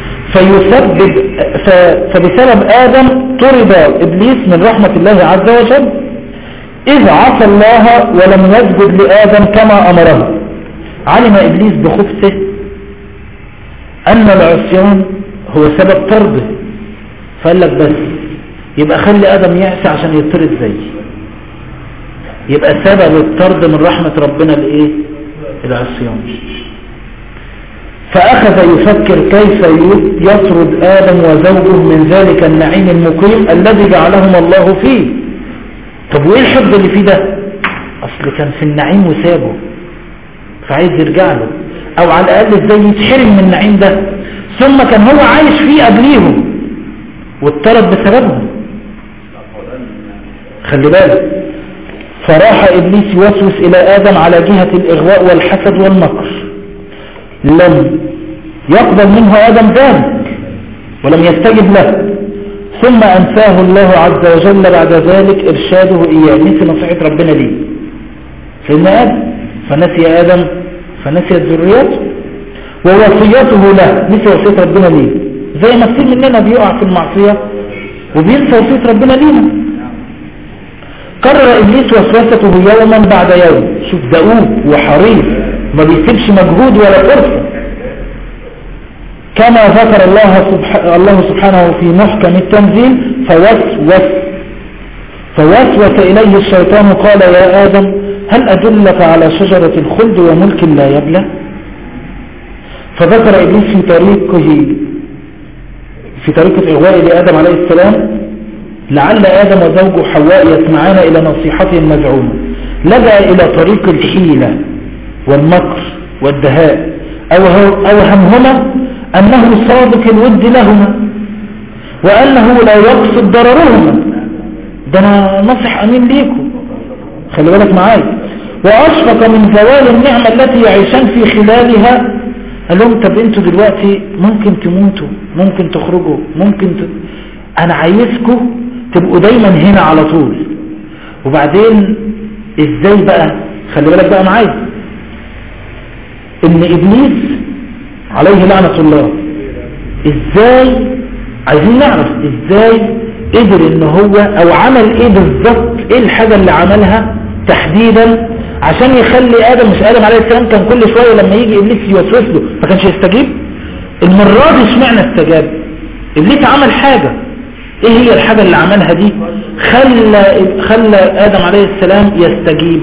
فبسبب آدم طرد ابليس من رحمة الله عز وجل إذ عصى الله ولم يسجد لآدم كما أمره. علم إبليس بخبثه أن العصيان هو سبب طرده، فقال لك بس يبقى خلي آدم يعصي عشان يطرد زي، يبقى سبب الطرد من رحمة ربنا لإيه؟ العصيان. فأخذ يفكر كيف يطرد آدم وزوجه من ذلك النعيم المقيم الذي جعلهم الله فيه. طب وإيه الحب اللي فيه ده؟ أصل كان في النعيم وسابه فعايز يرجع له، أو على الأقل إزاي يتحرم من النعيم ده، ثم كان هو عايش فيه قبليهم واتطرد بسببهم. خلي بالك. فراح إبليس يوسوس إلى آدم على جهة الإغواء والحسد والمكر. لم يقبل منه آدم ذلك ولم يستجب له، ثم أنساه الله عز وجل بعد ذلك إرشاده إياه. نسي نصيحة ربنا ليه سيدنا آدم، فنسي آدم فنسيت ذريته ووصيته له. نسي وصية ربنا ليه زي ما كتير مننا بيقع في المعصية وبينسى وصية ربنا لينا. قرر إبليس وسوسته يوما بعد يوم. شوف دؤوب وحريص ما بيسيبش مجهود ولا فرصة، كما ذكر الله سبحانه في محكم التنزيل. فوسوس إليه الشيطان قال يا آدم هل أدلك على شجرة الخلد وملك لا يبلى؟ فذكر إبليس في طريقة إغواء لآدم عليه السلام لعل آدم وزوجه حواء يسمعان إلى نصيحته المزعومة، لجأ إلى طريق الحيلة والمكر والدهاء، أوهمهما أنه صادق الود لهما وأنه لا يقصد ضررهما. ده أنا نصح أمين ليكم، خلي بالك معايا. وأشفق من زوال النعمة التي يعيشان في خلالها. قال لهم طب انتوا دلوقتي ممكن تموتوا، ممكن تخرجوا، أنا عايزكم تبقوا دايما هنا على طول. وبعدين ازاي بقى؟ خلي بالك بقى معايا ان ابليس عليه لعنة الله ازاي، عايزين نعرف ازاي قدر ان هو او عمل ايه بالظبط، ايه الحاجة اللي عملها تحديدا عشان يخلي ادم، مش ادم عليه السلام كان كل شوية لما يجي ابليس يوسوس له ما كانش يستجيب؟ المرة دي اشمعنى استجاب؟ ابليس عمل حاجة، ايه هي الحاجة اللي عملها دي خلى آدم عليه السلام يستجيب؟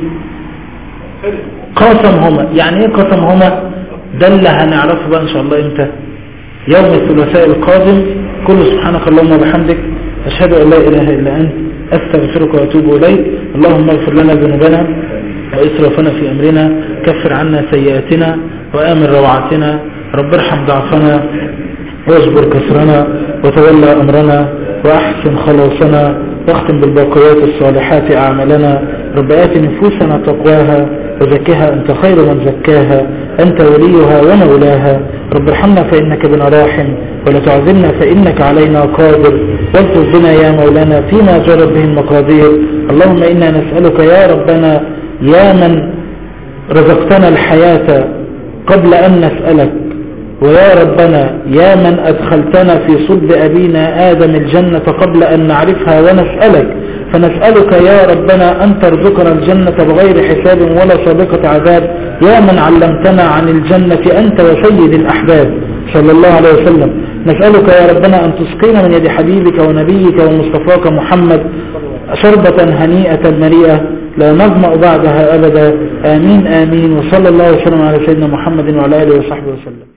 قاسمهما. يعني ايه قاسمهما؟ ده اللي هنعرفه بقى ان شاء الله امتى؟ يوم الثلاثاء القادم كل سبحانك اللهم وبحمدك أشهد أن لا إله إلا أنت أستغفرك وأتوب إليك. اللهم اغفر لنا ذنوبنا وإسرافنا في أمرنا، كفر عنا سيئاتنا وآمن روعاتنا، رب ارحم ضعفنا واجبر كسرنا وتولى أمرنا وأحسن خلاصنا، واختم بالباقيات الصالحات أعمالنا. رب آت نفوسنا تقواها وزكها أنت خير من زكاها، أنت وليها ومولاها. رب ارحمنا فإنك بنا راحم، ولا تعذبنا فإنك علينا قادر، والطف بنا يا مولانا فيما جرت به المقادير. اللهم إنا نسألك يا ربنا يا من رزقتنا الحياة قبل أن نسألك، ويا ربنا يا من أدخلتنا في صلب أبينا آدم الجنة قبل أن نعرفها ونسألك، فنسألك يا ربنا أن ترزقنا الجنة بغير حساب ولا سابقة عذاب، يا من علمتنا عن الجنة أنت وسيد الأحباب صلى الله عليه وسلم. نسألك يا ربنا أن تسقينا من يد حبيبك ونبيك ومصطفاك محمد شربة هنيئة مريئة لا نظمأ بعدها أبدا. آمين آمين. وصلى الله وسلم على سيدنا محمد وعلى آله وصحبه وسلم.